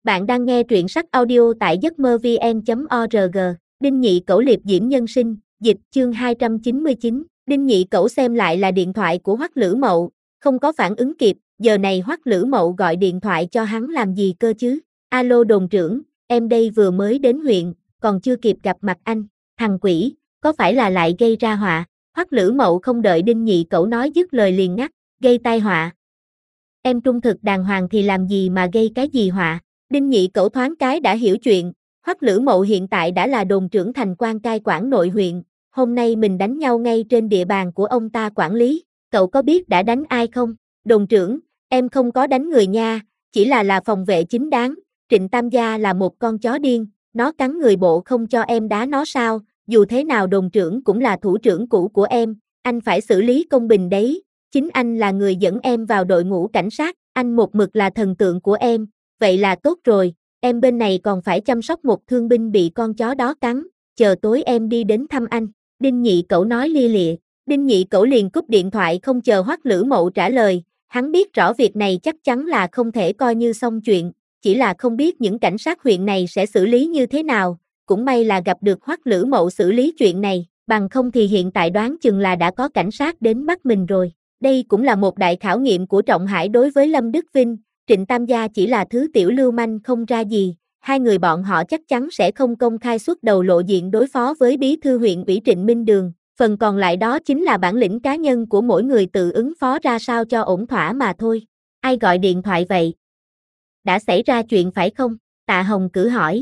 Bạn đang nghe truyện sách audio tại giấc mơ vn.org. Đinh Nhị Cẩu liệp diễm nhân sinh, dịch chương 299. Đinh Nhị Cẩu xem lại là điện thoại của Hoắc Lữ Mậu, không có phản ứng kịp, giờ này Hoắc Lữ Mậu gọi điện thoại cho hắn làm gì cơ chứ? Alo đồn trưởng, em đây vừa mới đến huyện, còn chưa kịp gặp mặt anh. Thằng quỷ, có phải là lại gây ra họa? Hoắc Lữ Mậu không đợi Đinh Nhị Cẩu nói dứt lời liền ngắt, gây tai họa. Em trung thực đàng hoàng thì làm gì mà gây cái gì họa? Đinh Nhị Cẩu thoáng cái đã hiểu chuyện, Hoắc Lữ Mậu hiện tại đã là đồn trưởng thành quan cai quản nội huyện, hôm nay mình đánh nhau ngay trên địa bàn của ông ta quản lý, cậu có biết đã đánh ai không? Đồn trưởng, em không có đánh người nha, chỉ là phòng vệ chính đáng, Trịnh Tam Gia là một con chó điên, nó cắn người bộ không cho em đá nó sao, dù thế nào đồn trưởng cũng là thủ trưởng cũ của em, anh phải xử lý công bình đấy, chính anh là người dẫn em vào đội ngũ cảnh sát, anh một mực là thần tượng của em. Vậy là tốt rồi, em bên này còn phải chăm sóc một thương binh bị con chó đó cắn, chờ tối em đi đến thăm anh. Đinh Nhị Cẩu nói lia lịa. Đinh Nhị Cẩu liền cúp điện thoại không chờ Hoắc Lữ Mậu trả lời, hắn biết rõ việc này chắc chắn là không thể coi như xong chuyện, chỉ là không biết những cảnh sát huyện này sẽ xử lý như thế nào, cũng may là gặp được Hoắc Lữ Mậu xử lý chuyện này, bằng không thì hiện tại đoán chừng là đã có cảnh sát đến bắt mình rồi. Đây cũng là một đại khảo nghiệm của Trọng Hải đối với Lâm Đức Vinh. Trịnh Tam Gia chỉ là thứ tiểu lưu manh không ra gì, hai người bọn họ chắc chắn sẽ không công khai xuất đầu lộ diện đối phó với bí thư huyện ủy Trịnh Minh Đường, phần còn lại đó chính là bản lĩnh cá nhân của mỗi người tự ứng phó ra sao cho ổn thỏa mà thôi. Ai gọi điện thoại vậy? Đã xảy ra chuyện phải không? Tạ Hồng Cử hỏi,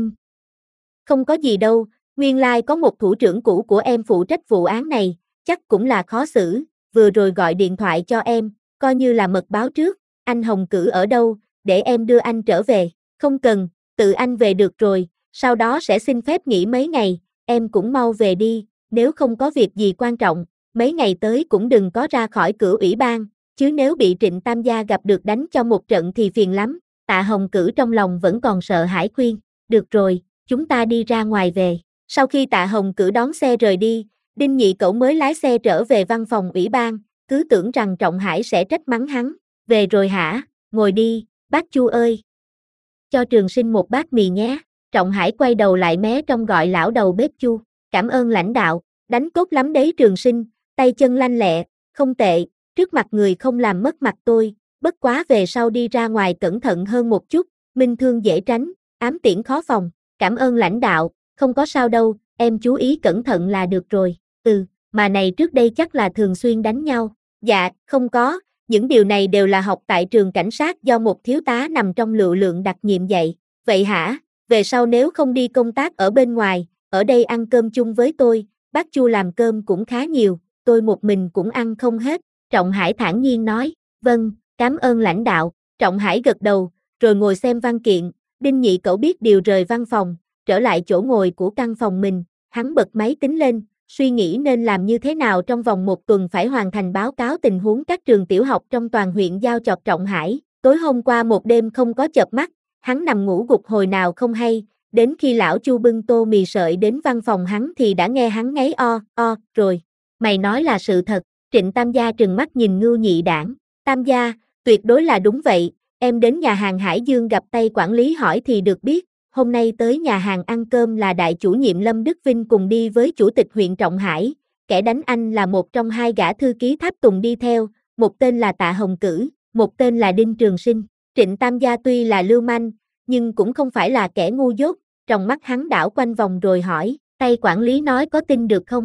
Không có gì đâu, nguyên lai có một thủ trưởng cũ của em phụ trách vụ án này, chắc cũng là khó xử, vừa rồi gọi điện thoại cho em, coi như là mật báo trước. Anh Hồng Cử ở đâu, để em đưa anh trở về, không cần, tự anh về được rồi, sau đó sẽ xin phép nghỉ mấy ngày, em cũng mau về đi, nếu không có việc gì quan trọng, mấy ngày tới cũng đừng có ra khỏi cửa ủy ban, chứ nếu bị Trịnh Tam Gia gặp được đánh cho một trận thì phiền lắm. Tạ Hồng Cử trong lòng vẫn còn sợ hãi khuyên, được rồi, chúng ta đi ra ngoài về. Sau khi Tạ Hồng Cử đón xe rời đi, Đinh Nhị Cẩu mới lái xe trở về văn phòng ủy ban, cứ tưởng rằng Trọng Hải sẽ trách mắng hắn. Về rồi hả, ngồi đi, bác Chu ơi. Cho Trường Sinh một bát mì nhé. Trọng Hải quay đầu lại mé trong gọi lão đầu bếp Chu. Cảm ơn lãnh đạo, đánh tốt lắm đấy Trường Sinh, tay chân lanh lẹ, không tệ, trước mặt người không làm mất mặt tôi, bất quá về sau đi ra ngoài cẩn thận hơn một chút, minh thương dễ tránh, ám tiễn khó phòng. Cảm ơn lãnh đạo, không có sao đâu, em chú ý cẩn thận là được rồi. Mà này trước đây chắc là thường xuyên đánh nhau. Dạ, không có. Những điều này đều là học tại trường cảnh sát do một thiếu tá nằm trong lực lượng đặc nhiệm dạy. Vậy hả? Về sau nếu không đi công tác ở bên ngoài, ở đây ăn cơm chung với tôi, bác Chu làm cơm cũng khá nhiều, tôi một mình cũng ăn không hết. Trọng Hải thản nhiên nói, vâng, cảm ơn lãnh đạo. Trọng Hải gật đầu, rồi ngồi xem văn kiện. Đinh Nhị Cẩu biết điều rời văn phòng, trở lại chỗ ngồi của căn phòng mình, hắn bật máy tính lên. Suy nghĩ nên làm như thế nào trong vòng một tuần phải hoàn thành báo cáo tình huống các trường tiểu học trong toàn huyện giao cho Trọng Hải. Tối hôm qua một đêm không có chợp mắt, hắn nằm ngủ gục hồi nào không hay, đến khi lão Chu bưng tô mì sợi đến văn phòng hắn thì đã nghe hắn ngáy o rồi. Mày nói là sự thật, Trịnh Tam Gia trừng mắt nhìn Ngưu Nhị Đản. Tam Gia, tuyệt đối là đúng vậy, em đến nhà hàng Hải Dương gặp tay quản lý hỏi thì được biết. Hôm nay tới nhà hàng ăn cơm là đại chủ nhiệm Lâm Đức Vinh cùng đi với chủ tịch huyện Trọng Hải, kẻ đánh anh là một trong hai gã thư ký Tháp Tùng đi theo, một tên là Tạ Hồng Cử, một tên là Đinh Trường Sinh. Trịnh Tam Gia tuy là lưu manh, nhưng cũng không phải là kẻ ngu dốt, trong mắt hắn đảo quanh vòng rồi hỏi, tay quản lý nói có tin được không?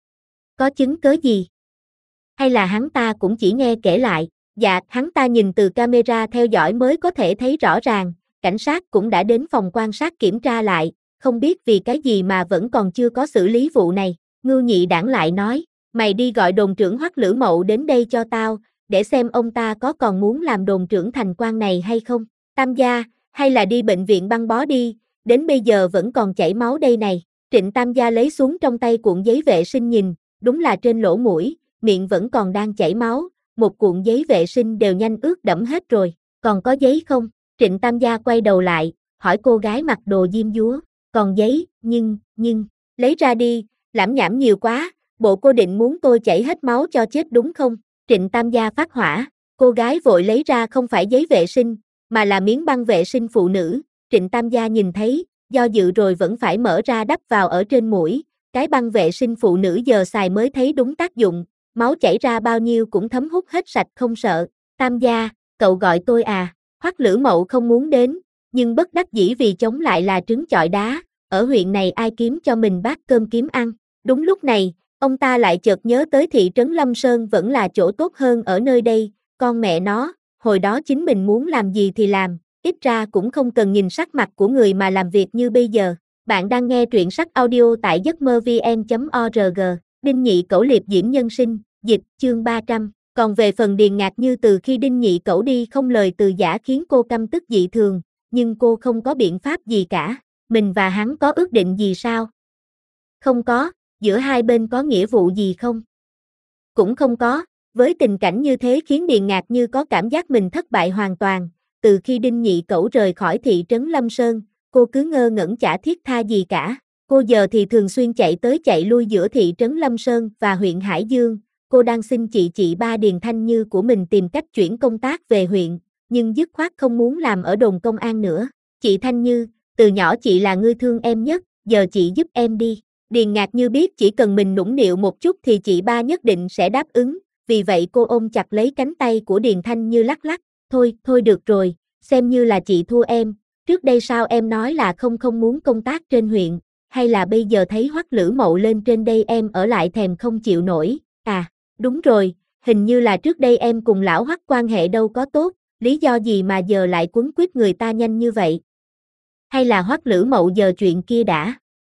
Có chứng cớ gì? Hay là hắn ta cũng chỉ nghe kể lại? Dạ, hắn ta nhìn từ camera theo dõi mới có thể thấy rõ ràng. Cảnh sát cũng đã đến phòng quan sát kiểm tra lại, không biết vì cái gì mà vẫn còn chưa có xử lý vụ này. Ngưu Nhị Đản lại nói, mày đi gọi đồn trưởng Hoắc Lữ Mậu đến đây cho tao, để xem ông ta có còn muốn làm đồn trưởng thành quan này hay không. Tam Gia, hay là đi bệnh viện băng bó đi, đến bây giờ vẫn còn chảy máu đây này. Trịnh Tam Gia lấy xuống trong tay cuộn giấy vệ sinh nhìn, đúng là trên lỗ mũi, miệng vẫn còn đang chảy máu, một cuộn giấy vệ sinh đều nhanh ướt đẫm hết rồi, còn có giấy không? Trịnh Tam Gia quay đầu lại, hỏi cô gái mặc đồ diêm dúa, còn giấy, nhưng, lấy ra đi, lảm nhảm nhiều quá, bộ cô định muốn tôi chảy hết máu cho chết đúng không? Trịnh Tam Gia phát hỏa, cô gái vội lấy ra không phải giấy vệ sinh, mà là miếng băng vệ sinh phụ nữ. Trịnh Tam gia nhìn thấy, do dự rồi vẫn phải mở ra đắp vào ở trên mũi, cái băng vệ sinh phụ nữ giờ xài mới thấy đúng tác dụng, máu chảy ra bao nhiêu cũng thấm hút hết sạch không sợ. Tam gia, cậu gọi tôi à? Hoắc Lữ Mậu không muốn đến, nhưng bất đắc dĩ vì chống lại là trứng chọi đá, ở huyện này ai kiếm cho mình bát cơm kiếm ăn. Đúng lúc này, ông ta lại chợt nhớ tới thị trấn Lâm Sơn vẫn là chỗ tốt hơn ở nơi đây, con mẹ nó, hồi đó chính mình muốn làm gì thì làm, ít ra cũng không cần nhìn sắc mặt của người mà làm việc như bây giờ. Bạn đang nghe truyện sách audio tại giấc mơ vn.org, Đinh Nhị Cẩu liệp diễm nhân sinh, dịch, chương 300. Còn về phần Điền Ngạc Như từ khi Đinh Nhị Cẩu đi không lời từ giã khiến cô căm tức dị thường, nhưng cô không có biện pháp gì cả. Mình và hắn có ước định gì sao? Không có, giữa hai bên có nghĩa vụ gì không? Cũng không có, với tình cảnh như thế khiến Điền Ngạc Như có cảm giác mình thất bại hoàn toàn. Từ khi Đinh Nhị Cẩu rời khỏi thị trấn Lâm Sơn, cô cứ ngơ ngẩn chả thiết tha gì cả. Cô giờ thì thường xuyên chạy tới chạy lui giữa thị trấn Lâm Sơn và huyện Hải Dương. Cô đang xin chị ba Điền Thanh Như của mình tìm cách chuyển công tác về huyện, nhưng dứt khoát không muốn làm ở đồn công an nữa. Chị Thanh Như, từ nhỏ chị là người thương em nhất, giờ chị giúp em đi. Điền Ngạc Như biết chỉ cần mình nũng nịu một chút thì chị ba nhất định sẽ đáp ứng, vì vậy cô ôm chặt lấy cánh tay của Điền Thanh Như lắc lắc, thôi được rồi, xem như là chị thua em, trước đây sao em nói là không muốn công tác trên huyện, hay là bây giờ thấy Hoắc Lữ Mậu lên trên đây em ở lại thèm không chịu nổi, à, đúng rồi, hình như là trước đây em cùng lão Hoắc quan hệ đâu có tốt, lý do gì mà giờ lại quấn quýt người ta nhanh như vậy? Hay là Hoắc Lữ Mậu giờ chuyện kia đã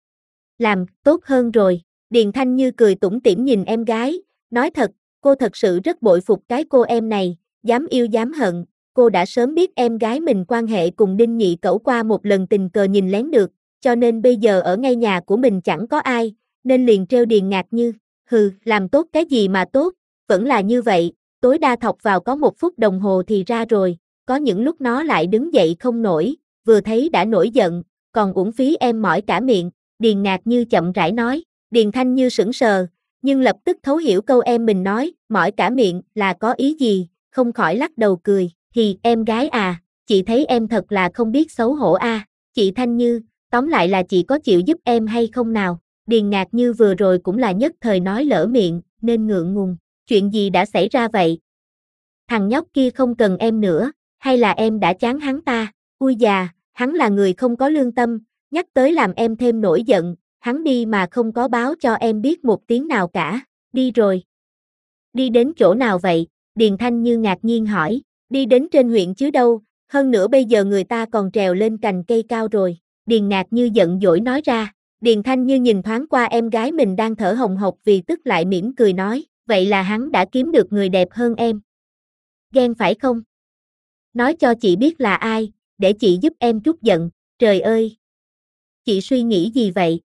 làm tốt hơn rồi? Điền Thanh Như cười tủm tỉm nhìn em gái, nói thật, cô thật sự rất bội phục cái cô em này, dám yêu dám hận, cô đã sớm biết em gái mình quan hệ cùng Đinh Nhị Cẩu qua một lần tình cờ nhìn lén được, cho nên bây giờ ở ngay nhà của mình chẳng có ai, nên liền trêu Điền Ngạc Như, làm tốt cái gì mà tốt, vẫn là như vậy, tối đa thọc vào có 1 phút đồng hồ thì ra rồi, có những lúc nó lại đứng dậy không nổi, vừa thấy đã nổi giận, còn uổng phí em mỏi cả miệng. Điền Ngạc Như chậm rãi nói, Điền Thanh Như sững sờ, nhưng lập tức thấu hiểu câu em mình nói, mỏi cả miệng là có ý gì, không khỏi lắc đầu cười, thì em gái à, chị thấy em thật là không biết xấu hổ a. Chị Thanh Như, tóm lại là chị có chịu giúp em hay không nào? Điền Ngạc Như vừa rồi cũng là nhất thời nói lỡ miệng, nên ngượng ngùng, chuyện gì đã xảy ra vậy? Thằng nhóc kia không cần em nữa, hay là em đã chán hắn ta? Ui già, hắn là người không có lương tâm, nhắc tới làm em thêm nổi giận, hắn đi mà không có báo cho em biết một tiếng nào cả, đi rồi. Đi đến chỗ nào vậy? Điền Thanh Như ngạc nhiên hỏi, đi đến trên huyện chứ đâu, hơn nữa bây giờ người ta còn trèo lên cành cây cao rồi. Điền Ngạc Như giận dỗi nói ra, Điền Thanh Như nhìn thoáng qua em gái mình đang thở hồng hộc vì tức lại mỉm cười nói, vậy là hắn đã kiếm được người đẹp hơn em. Ghen phải không? Nói cho chị biết là ai, để chị giúp em trút giận, trời ơi! Chị suy nghĩ gì vậy?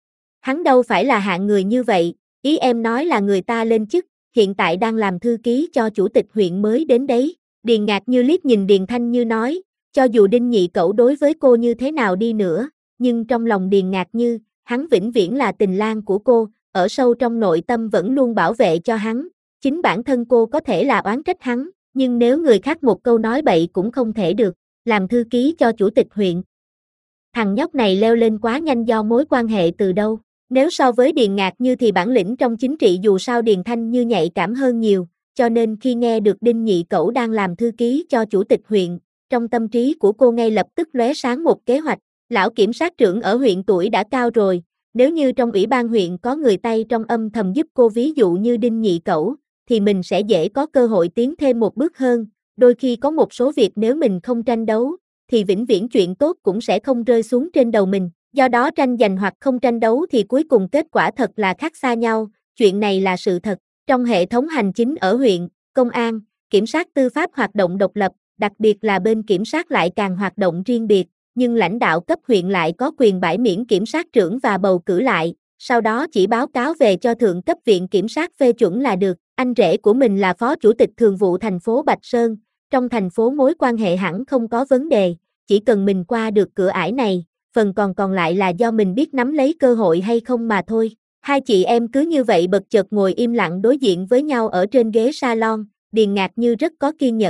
Hắn đâu phải là hạng người như vậy, ý em nói là người ta lên chức, hiện tại đang làm thư ký cho chủ tịch huyện mới đến đấy. Điền Ngạc Như liếc nhìn Điền Thanh Như nói, cho dù Đinh Nhị Cẩu đối với cô như thế nào đi nữa, nhưng trong lòng Điền Ngạc Như, hắn vĩnh viễn là tình lang của cô, ở sâu trong nội tâm vẫn luôn bảo vệ cho hắn. Chính bản thân cô có thể là oán trách hắn, nhưng nếu người khác một câu nói bậy cũng không thể được, làm thư ký cho chủ tịch huyện. Thằng nhóc này leo lên quá nhanh do mối quan hệ từ đâu. Nếu so với Điền Ngạc Như thì bản lĩnh trong chính trị dù sao Điền Thanh Như nhạy cảm hơn nhiều, cho nên khi nghe được Đinh Nhị Cẩu đang làm thư ký cho chủ tịch huyện, trong tâm trí của cô ngay lập tức lóe sáng một kế hoạch. Lão kiểm sát trưởng ở huyện tuổi đã cao rồi, nếu như trong ủy ban huyện có người tay trong âm thầm giúp cô ví dụ như Đinh Nhị Cẩu, thì mình sẽ dễ có cơ hội tiến thêm một bước hơn. Đôi khi có một số việc nếu mình không tranh đấu, thì vĩnh viễn chuyện tốt cũng sẽ không rơi xuống trên đầu mình. Do đó tranh giành hoặc không tranh đấu thì cuối cùng kết quả thật là khác xa nhau, chuyện này là sự thật. Trong hệ thống hành chính ở huyện, công an, kiểm sát tư pháp hoạt động độc lập, đặc biệt là bên kiểm sát lại càng hoạt động riêng biệt, nhưng lãnh đạo cấp huyện lại có quyền bãi miễn kiểm sát trưởng và bầu cử lại, sau đó chỉ báo cáo về cho thượng cấp viện kiểm sát phê chuẩn là được. Anh rể của mình là phó chủ tịch thường vụ thành phố Bạch Sơn, trong thành phố mối quan hệ hẳn không có vấn đề, chỉ cần mình qua được cửa ải này, phần còn lại là do mình biết nắm lấy cơ hội hay không mà thôi. Hai chị em cứ như vậy bật chợt ngồi im lặng đối diện với nhau ở trên ghế salon, Điền Ngạc Như rất có kiên nhẫn,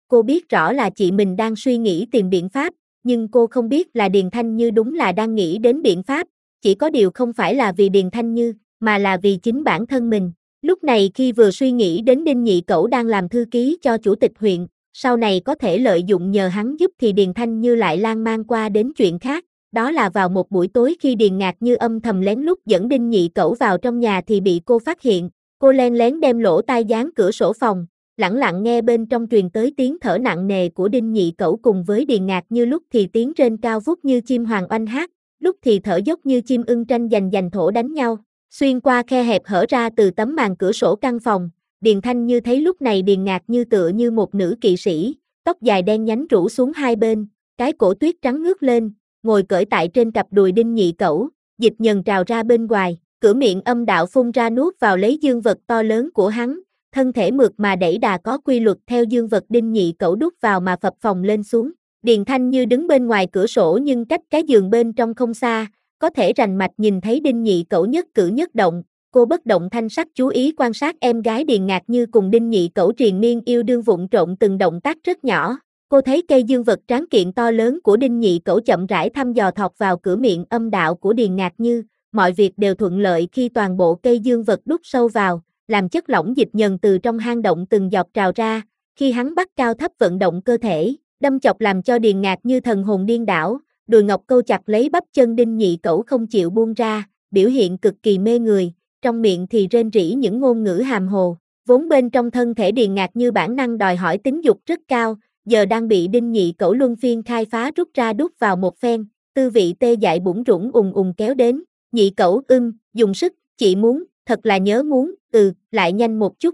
cô biết rõ là chị mình đang suy nghĩ tìm biện pháp, nhưng cô không biết là Điền Thanh Như đúng là đang nghĩ đến biện pháp, chỉ có điều không phải là vì Điền Thanh Như, mà là vì chính bản thân mình. Lúc này khi vừa suy nghĩ đến Đinh Nhị Cẩu đang làm thư ký cho chủ tịch huyện, sau này có thể lợi dụng nhờ hắn giúp thì Điền Thanh Như lại lan man qua đến chuyện khác. Đó là vào một buổi tối khi Điền Ngạc Như âm thầm lén lút dẫn Đinh Nhị Cẩu vào trong nhà thì bị cô phát hiện, cô len lén đem lỗ tai dán cửa sổ phòng, lẳng lặng nghe bên trong truyền tới tiếng thở nặng nề của Đinh Nhị Cẩu cùng với Điền Ngạc Như, lúc thì tiếng rên cao vút như chim hoàng oanh hát, lúc thì thở dốc như chim ưng tranh giành thổ đánh nhau. Xuyên qua khe hẹp hở ra từ tấm màn cửa sổ căn phòng, Điền Thanh Như thấy lúc này Điền Ngạc Như tựa như một nữ kỵ sĩ, tóc dài đen nhánh rủ xuống hai bên, cái cổ tuyết trắng ngước lên, ngồi cởi tại trên cặp đùi Đinh Nhị Cẩu, dịch nhần trào ra bên ngoài, cửa miệng âm đạo phun ra nuốt vào lấy dương vật to lớn của hắn, thân thể mượt mà đẩy đà có quy luật theo dương vật Đinh Nhị Cẩu đút vào mà phập phồng lên xuống. Điền Thanh Như đứng bên ngoài cửa sổ nhưng cách cái giường bên trong không xa, có thể rành mạch nhìn thấy Đinh Nhị Cẩu nhất cử nhất động, cô bất động thanh sắc chú ý quan sát em gái Điền Ngạc Như cùng Đinh Nhị Cẩu triền miên yêu đương vụng trộn từng động tác rất nhỏ. Cô thấy cây dương vật tráng kiện to lớn của Đinh Nhị Cẩu chậm rãi thăm dò thọc vào cửa miệng âm đạo của Điền Ngạc Như, mọi việc đều thuận lợi khi toàn bộ cây dương vật đút sâu vào, làm chất lỏng dịch nhờn từ trong hang động từng giọt trào ra, khi hắn bắt cao thấp vận động cơ thể, đâm chọc làm cho Điền Ngạc Như thần hồn điên đảo, đùi ngọc câu chặt lấy bắp chân Đinh Nhị Cẩu không chịu buông ra, biểu hiện cực kỳ mê người, trong miệng thì rên rỉ những ngôn ngữ hàm hồ, vốn bên trong thân thể Điền Ngạc Như bản năng đòi hỏi tính dục rất cao, giờ đang bị Đinh Nhị Cẩu luân phiên khai phá rút ra đút vào một phen, tư vị tê dại bủn rủn ùng kéo đến. Nhị Cẩu dùng sức, chị muốn, thật là nhớ muốn, lại nhanh một chút,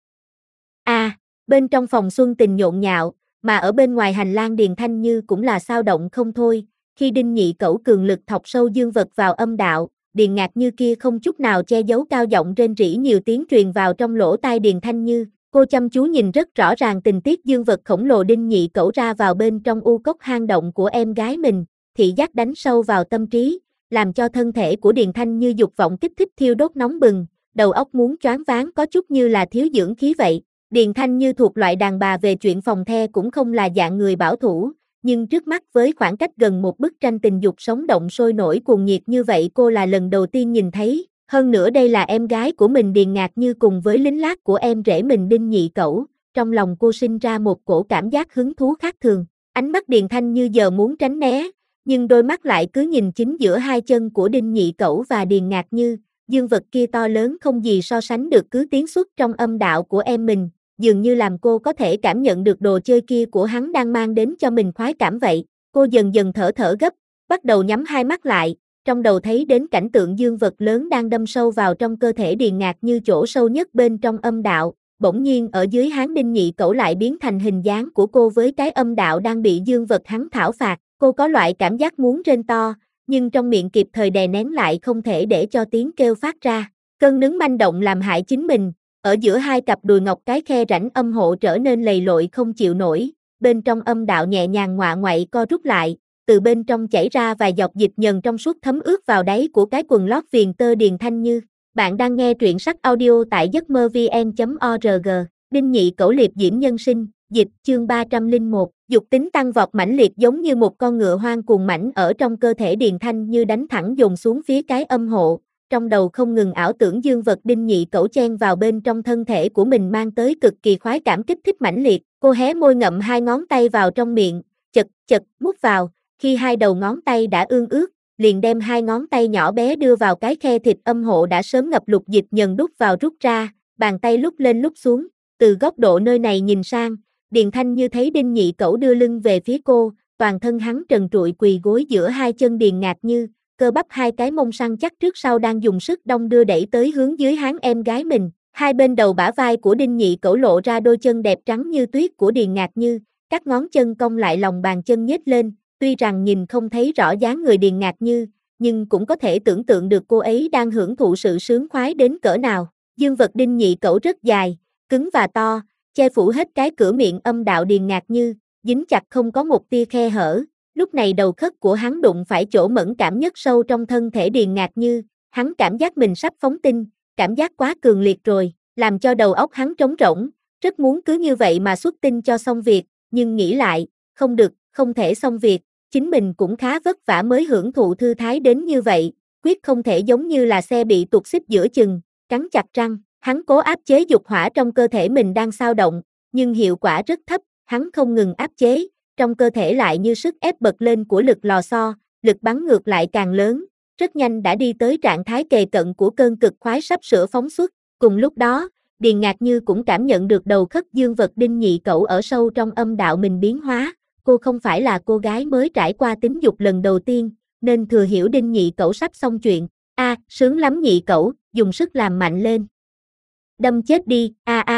bên trong phòng Xuân Tình nhộn nhạo, mà ở bên ngoài hành lang Điền Thanh Như cũng là xao động không thôi, khi Đinh Nhị Cẩu cường lực thọc sâu dương vật vào âm đạo, Điền Ngạc Như kia không chút nào che giấu cao giọng rên rỉ nhiều tiếng truyền vào trong lỗ tai Điền Thanh Như, cô chăm chú nhìn rất rõ ràng tình tiết dương vật khổng lồ Đinh Nhị Cẩu ra vào bên trong u cốc hang động của em gái mình, thị giác đánh sâu vào tâm trí, làm cho thân thể của Điền Thanh Như dục vọng kích thích thiêu đốt nóng bừng, đầu óc muốn choáng váng có chút như là thiếu dưỡng khí vậy. Điền Thanh Như thuộc loại đàn bà về chuyện phòng the cũng không là dạng người bảo thủ, nhưng trước mắt với khoảng cách gần một bức tranh tình dục sống động sôi nổi cuồng nhiệt như vậy cô là lần đầu tiên nhìn thấy, hơn nữa đây là em gái của mình Điền Ngạc Như cùng với lính lác của em rể mình Đinh Nhị Cẩu, trong lòng cô sinh ra một cổ cảm giác hứng thú khác thường, ánh mắt Điền Thanh Như giờ muốn tránh né, nhưng đôi mắt lại cứ nhìn chính giữa hai chân của Đinh Nhị Cẩu và Điền Ngạc Như, dương vật kia to lớn không gì so sánh được cứ tiến xuất trong âm đạo của em mình, dường như làm cô có thể cảm nhận được đồ chơi kia của hắn đang mang đến cho mình khoái cảm vậy. Cô dần dần thở gấp, bắt đầu nhắm hai mắt lại, trong đầu thấy đến cảnh tượng dương vật lớn đang đâm sâu vào trong cơ thể Điền Ngạc Như chỗ sâu nhất bên trong âm đạo, bỗng nhiên ở dưới háng Đinh Nhị Cẩu lại biến thành hình dáng của cô với cái âm đạo đang bị dương vật hắn thảo phạt, cô có loại cảm giác muốn rên to, nhưng trong miệng kịp thời đè nén lại không thể để cho tiếng kêu phát ra. Cơn nứng manh động làm hại chính mình, ở giữa hai cặp đùi ngọc cái khe rãnh âm hộ trở nên lầy lội không chịu nổi, bên trong âm đạo nhẹ nhàng ngoạ ngoại co rút lại, từ bên trong chảy ra vài giọt dịch nhờn trong suốt thấm ướt vào đáy của cái quần lót viền tơ Điền Thanh Như. Bạn đang nghe truyện sách audio tại giấcmơ-vn.org, Đinh Nhị Cẩu liệp diễm nhân sinh, dịch chương 301, dục tính tăng vọt mãnh liệt giống như một con ngựa hoang cuồng mãnh ở trong cơ thể Điền Thanh Như đánh thẳng dồn xuống phía cái âm hộ. Trong đầu không ngừng ảo tưởng dương vật Đinh Nhị Cẩu chen vào bên trong thân thể của mình mang tới cực kỳ khoái cảm kích thích mãnh liệt, cô hé môi ngậm hai ngón tay vào trong miệng, chật mút vào, khi hai đầu ngón tay đã ương ướt, liền đem hai ngón tay nhỏ bé đưa vào cái khe thịt âm hộ đã sớm ngập lụt dịch nhờn đút vào rút ra, bàn tay lúc lên lúc xuống, từ góc độ nơi này nhìn sang, Điền Thanh Như thấy Đinh Nhị Cẩu đưa lưng về phía cô, toàn thân hắn trần trụi quỳ gối giữa hai chân Điền Ngạc Như, cơ bắp hai cái mông săn chắc trước sau đang dùng sức đong đưa đẩy tới hướng dưới háng em gái mình, hai bên đầu bả vai của Đinh Nhị Cẩu lộ ra đôi chân đẹp trắng như tuyết của Điền Ngạc Như, các ngón chân cong lại lòng bàn chân nhếch lên, tuy rằng nhìn không thấy rõ dáng người Điền Ngạc Như, nhưng cũng có thể tưởng tượng được cô ấy đang hưởng thụ sự sướng khoái đến cỡ nào. Dương vật Đinh Nhị Cẩu rất dài, cứng và to, che phủ hết cái cửa miệng âm đạo Điền Ngạc Như, dính chặt không có một tia khe hở. Lúc này đầu khớp của hắn đụng phải chỗ mẫn cảm nhất sâu trong thân thể Điền Ngạc Như, hắn cảm giác mình sắp phóng tinh, cảm giác quá cường liệt rồi, làm cho đầu óc hắn trống rỗng, rất muốn cứ như vậy mà xuất tinh cho xong việc, nhưng nghĩ lại, không được, không thể xong việc, chính mình cũng khá vất vả mới hưởng thụ thư thái đến như vậy, quyết không thể giống như là xe bị tuột xích giữa chừng, cắn chặt răng, hắn cố áp chế dục hỏa trong cơ thể mình đang xao động, nhưng hiệu quả rất thấp, hắn không ngừng áp chế, trong cơ thể lại như sức ép bật lên của lực lò xo, lực bắn ngược lại càng lớn, rất nhanh đã đi tới trạng thái kề cận của cơn cực khoái sắp sửa phóng xuất. Cùng lúc đó, Điền Ngạc Như cũng cảm nhận được đầu khất dương vật đinh nhị cẩu ở sâu trong âm đạo mình biến hóa, cô không phải là cô gái mới trải qua tính dục lần đầu tiên, nên thừa hiểu đinh nhị cẩu sắp xong chuyện. Sướng lắm nhị cẩu, dùng sức làm mạnh lên. Đâm chết đi,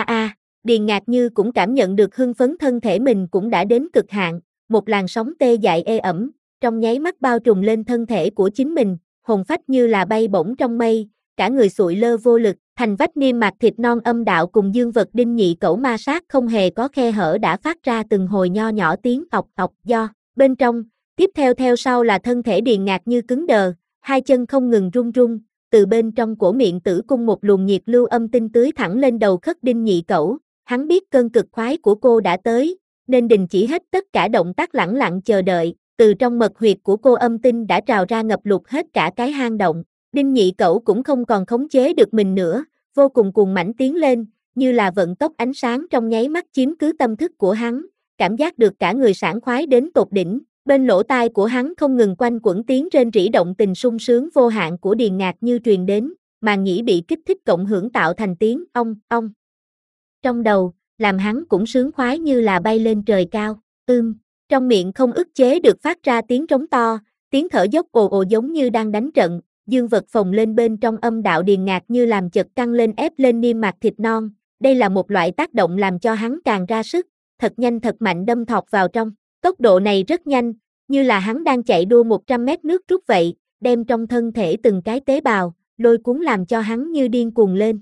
Điền Ngạc Như cũng cảm nhận được hưng phấn, thân thể mình cũng đã đến cực hạn, một làn sóng tê dại ê ẩm, trong nháy mắt bao trùm lên thân thể của chính mình, hồn phách như là bay bổng trong mây, cả người sụi lơ vô lực, thành vách niêm mạc thịt non âm đạo cùng dương vật đinh nhị cẩu ma sát không hề có khe hở đã phát ra từng hồi nho nhỏ tiếng ọc ọc do bên trong, tiếp theo sau là thân thể Điền Ngạc Như cứng đờ, hai chân không ngừng run run, từ bên trong cổ miệng tử cung một luồng nhiệt lưu âm tinh tưới thẳng lên đầu khất đinh nhị cẩu, hắn biết cơn cực khoái của cô đã tới, nên đình chỉ hết tất cả động tác lẳng lặng chờ đợi, từ trong mật huyệt của cô âm tinh đã trào ra ngập lụt hết cả cái hang động. Đinh nhị cẩu cũng không còn khống chế được mình nữa, vô cùng cuồng mãnh tiến lên, như là vận tốc ánh sáng trong nháy mắt chiếm cứ tâm thức của hắn, cảm giác được cả người sảng khoái đến tột đỉnh, bên lỗ tai của hắn không ngừng quanh quẩn tiếng rên rỉ động tình sung sướng vô hạn của Điền Ngạc Như truyền đến, màng nhĩ bị kích thích cộng hưởng tạo thành tiếng ong ong. Trong đầu, làm hắn cũng sướng khoái như là bay lên trời cao, trong miệng không ức chế được phát ra tiếng trống to, tiếng thở dốc ồ ồ giống như đang đánh trận. Dương vật phồng lên bên trong âm đạo Điền Ngạc Như làm chật căng lên ép lên niêm mạc thịt non, đây là một loại tác động làm cho hắn càng ra sức, thật nhanh thật mạnh đâm thọc vào trong, tốc độ này rất nhanh, như là hắn đang chạy đua 100 mét nước rút vậy, đem trong thân thể từng cái tế bào, lôi cuốn làm cho hắn như điên cuồng lên,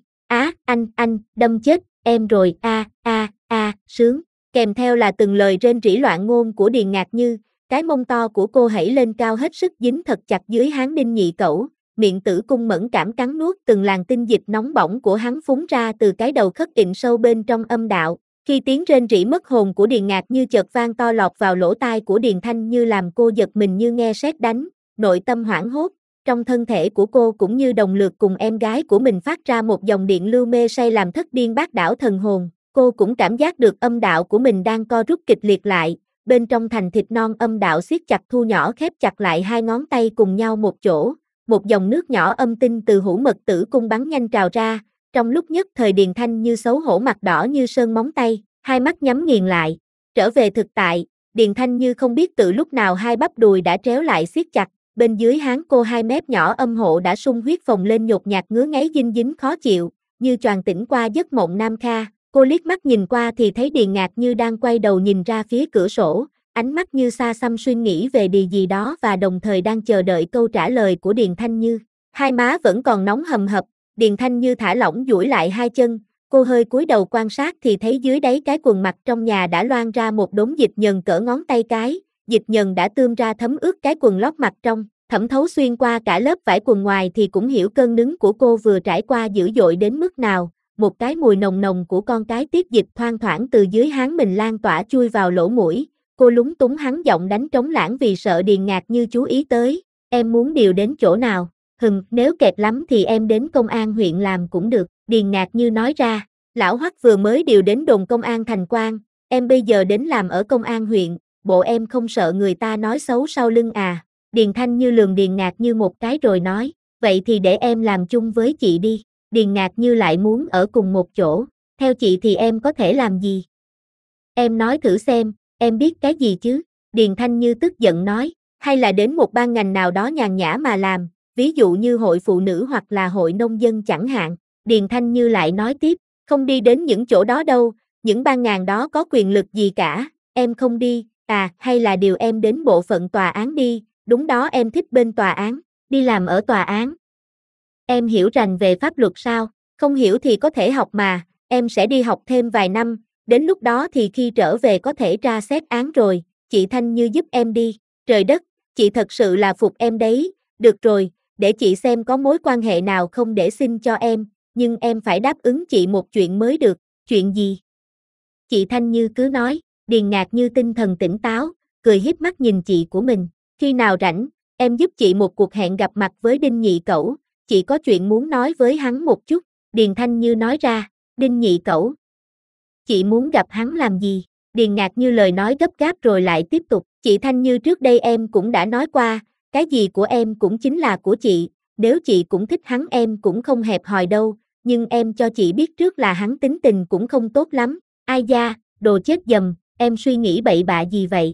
anh, đâm chết, em rồi, sướng, kèm theo là từng lời rên rỉ loạn ngôn của Điền Ngạc Như, cái mông to của cô hãy lên cao hết sức dính thật chặt dưới háng đinh nhị cẩu. Miệng tử cung mẫn cảm cắn nuốt từng làn tinh dịch nóng bỏng của hắn phúng ra từ cái đầu khất ịn sâu bên trong âm đạo, khi tiếng rên rỉ mất hồn của Điền Ngạc Như chợt vang to lọt vào lỗ tai của Điền Thanh Như làm cô giật mình như nghe sét đánh, nội tâm hoảng hốt, trong thân thể của cô cũng như đồng lượt cùng em gái của mình phát ra một dòng điện lưu mê say làm thất điên bát đảo thần hồn, cô cũng cảm giác được âm đạo của mình đang co rút kịch liệt lại, bên trong thành thịt non âm đạo siết chặt thu nhỏ khép chặt lại hai ngón tay cùng nhau một chỗ. Một dòng nước nhỏ âm tinh từ hũ mật tử cung bắn nhanh trào ra, trong lúc nhất thời Điền Thanh Như xấu hổ mặt đỏ như sơn móng tay, hai mắt nhắm nghiền lại. Trở về thực tại, Điền Thanh Như không biết từ lúc nào hai bắp đùi đã tréo lại siết chặt, bên dưới háng cô hai mép nhỏ âm hộ đã sung huyết phồng lên nhột nhạt ngứa ngáy dinh dính khó chịu, như choàng tỉnh qua giấc mộng Nam Kha. Cô liếc mắt nhìn qua thì thấy Điền Ngạc Như đang quay đầu nhìn ra phía cửa sổ, ánh mắt như xa xăm suy nghĩ về điều gì đó và đồng thời đang chờ đợi câu trả lời của Điền Thanh Như. Hai má vẫn còn nóng hầm hập, Điền Thanh Như thả lỏng duỗi lại hai chân, cô hơi cúi đầu quan sát thì thấy dưới đáy cái quần mặc trong nhà đã loang ra một đống dịch nhờn cỡ ngón tay cái, dịch nhờn đã tươm ra thấm ướt cái quần lót mặt trong, thẩm thấu xuyên qua cả lớp vải quần ngoài thì cũng hiểu cơn nứng của cô vừa trải qua dữ dội đến mức nào. Một cái mùi nồng nồng của con cái tiết dịch thoang thoảng từ dưới háng mình lan tỏa chui vào lỗ mũi, cô lúng túng hắn giọng đánh trống lãng vì sợ Điền Ngạc Như chú ý tới, em muốn điều đến chỗ nào, nếu kẹt lắm thì em đến công an huyện làm cũng được, Điền Ngạc Như nói ra, lão Hoắc vừa mới điều đến đồn công an Thành Quan, em bây giờ đến làm ở công an huyện, bộ em không sợ người ta nói xấu sau lưng à, Điền Thanh Như lườm Điền Ngạc Như một cái rồi nói, vậy thì để em làm chung với chị đi. Điền Ngạc Như lại muốn ở cùng một chỗ, theo chị thì em có thể làm gì? Em nói thử xem, em biết cái gì chứ? Điền Thanh Như tức giận nói, hay là đến một ban ngành nào đó nhàn nhã mà làm, ví dụ như hội phụ nữ hoặc là hội nông dân chẳng hạn. Điền Thanh Như lại nói tiếp, không đi đến những chỗ đó đâu, những ban ngành đó có quyền lực gì cả, em không đi, hay là điều em đến bộ phận tòa án đi, đúng đó em thích bên tòa án, đi làm ở tòa án. Em hiểu rành về pháp luật sao? Không hiểu thì có thể học mà, em sẽ đi học thêm vài năm, đến lúc đó thì khi trở về có thể tra xét án rồi, chị Thanh Như giúp em đi. Trời đất, chị thật sự là phục em đấy, được rồi, để chị xem có mối quan hệ nào không để xin cho em, nhưng em phải đáp ứng chị một chuyện mới được, chuyện gì? Chị Thanh Như cứ nói, Điền Ngạc Như tinh thần tỉnh táo, cười híp mắt nhìn chị của mình. Khi nào rảnh, em giúp chị một cuộc hẹn gặp mặt với Đinh Nhị Cẩu, chị có chuyện muốn nói với hắn một chút. Điền Thanh Như nói ra. Đinh Nhị Cẩu. Chị muốn gặp hắn làm gì? Điền Ngạc Như lời nói gấp gáp rồi lại tiếp tục. Chị Thanh Như trước đây em cũng đã nói qua, cái gì của em cũng chính là của chị, nếu chị cũng thích hắn em cũng không hẹp hòi đâu, nhưng em cho chị biết trước là hắn tính tình cũng không tốt lắm. Ai da, đồ chết dầm, em suy nghĩ bậy bạ gì vậy?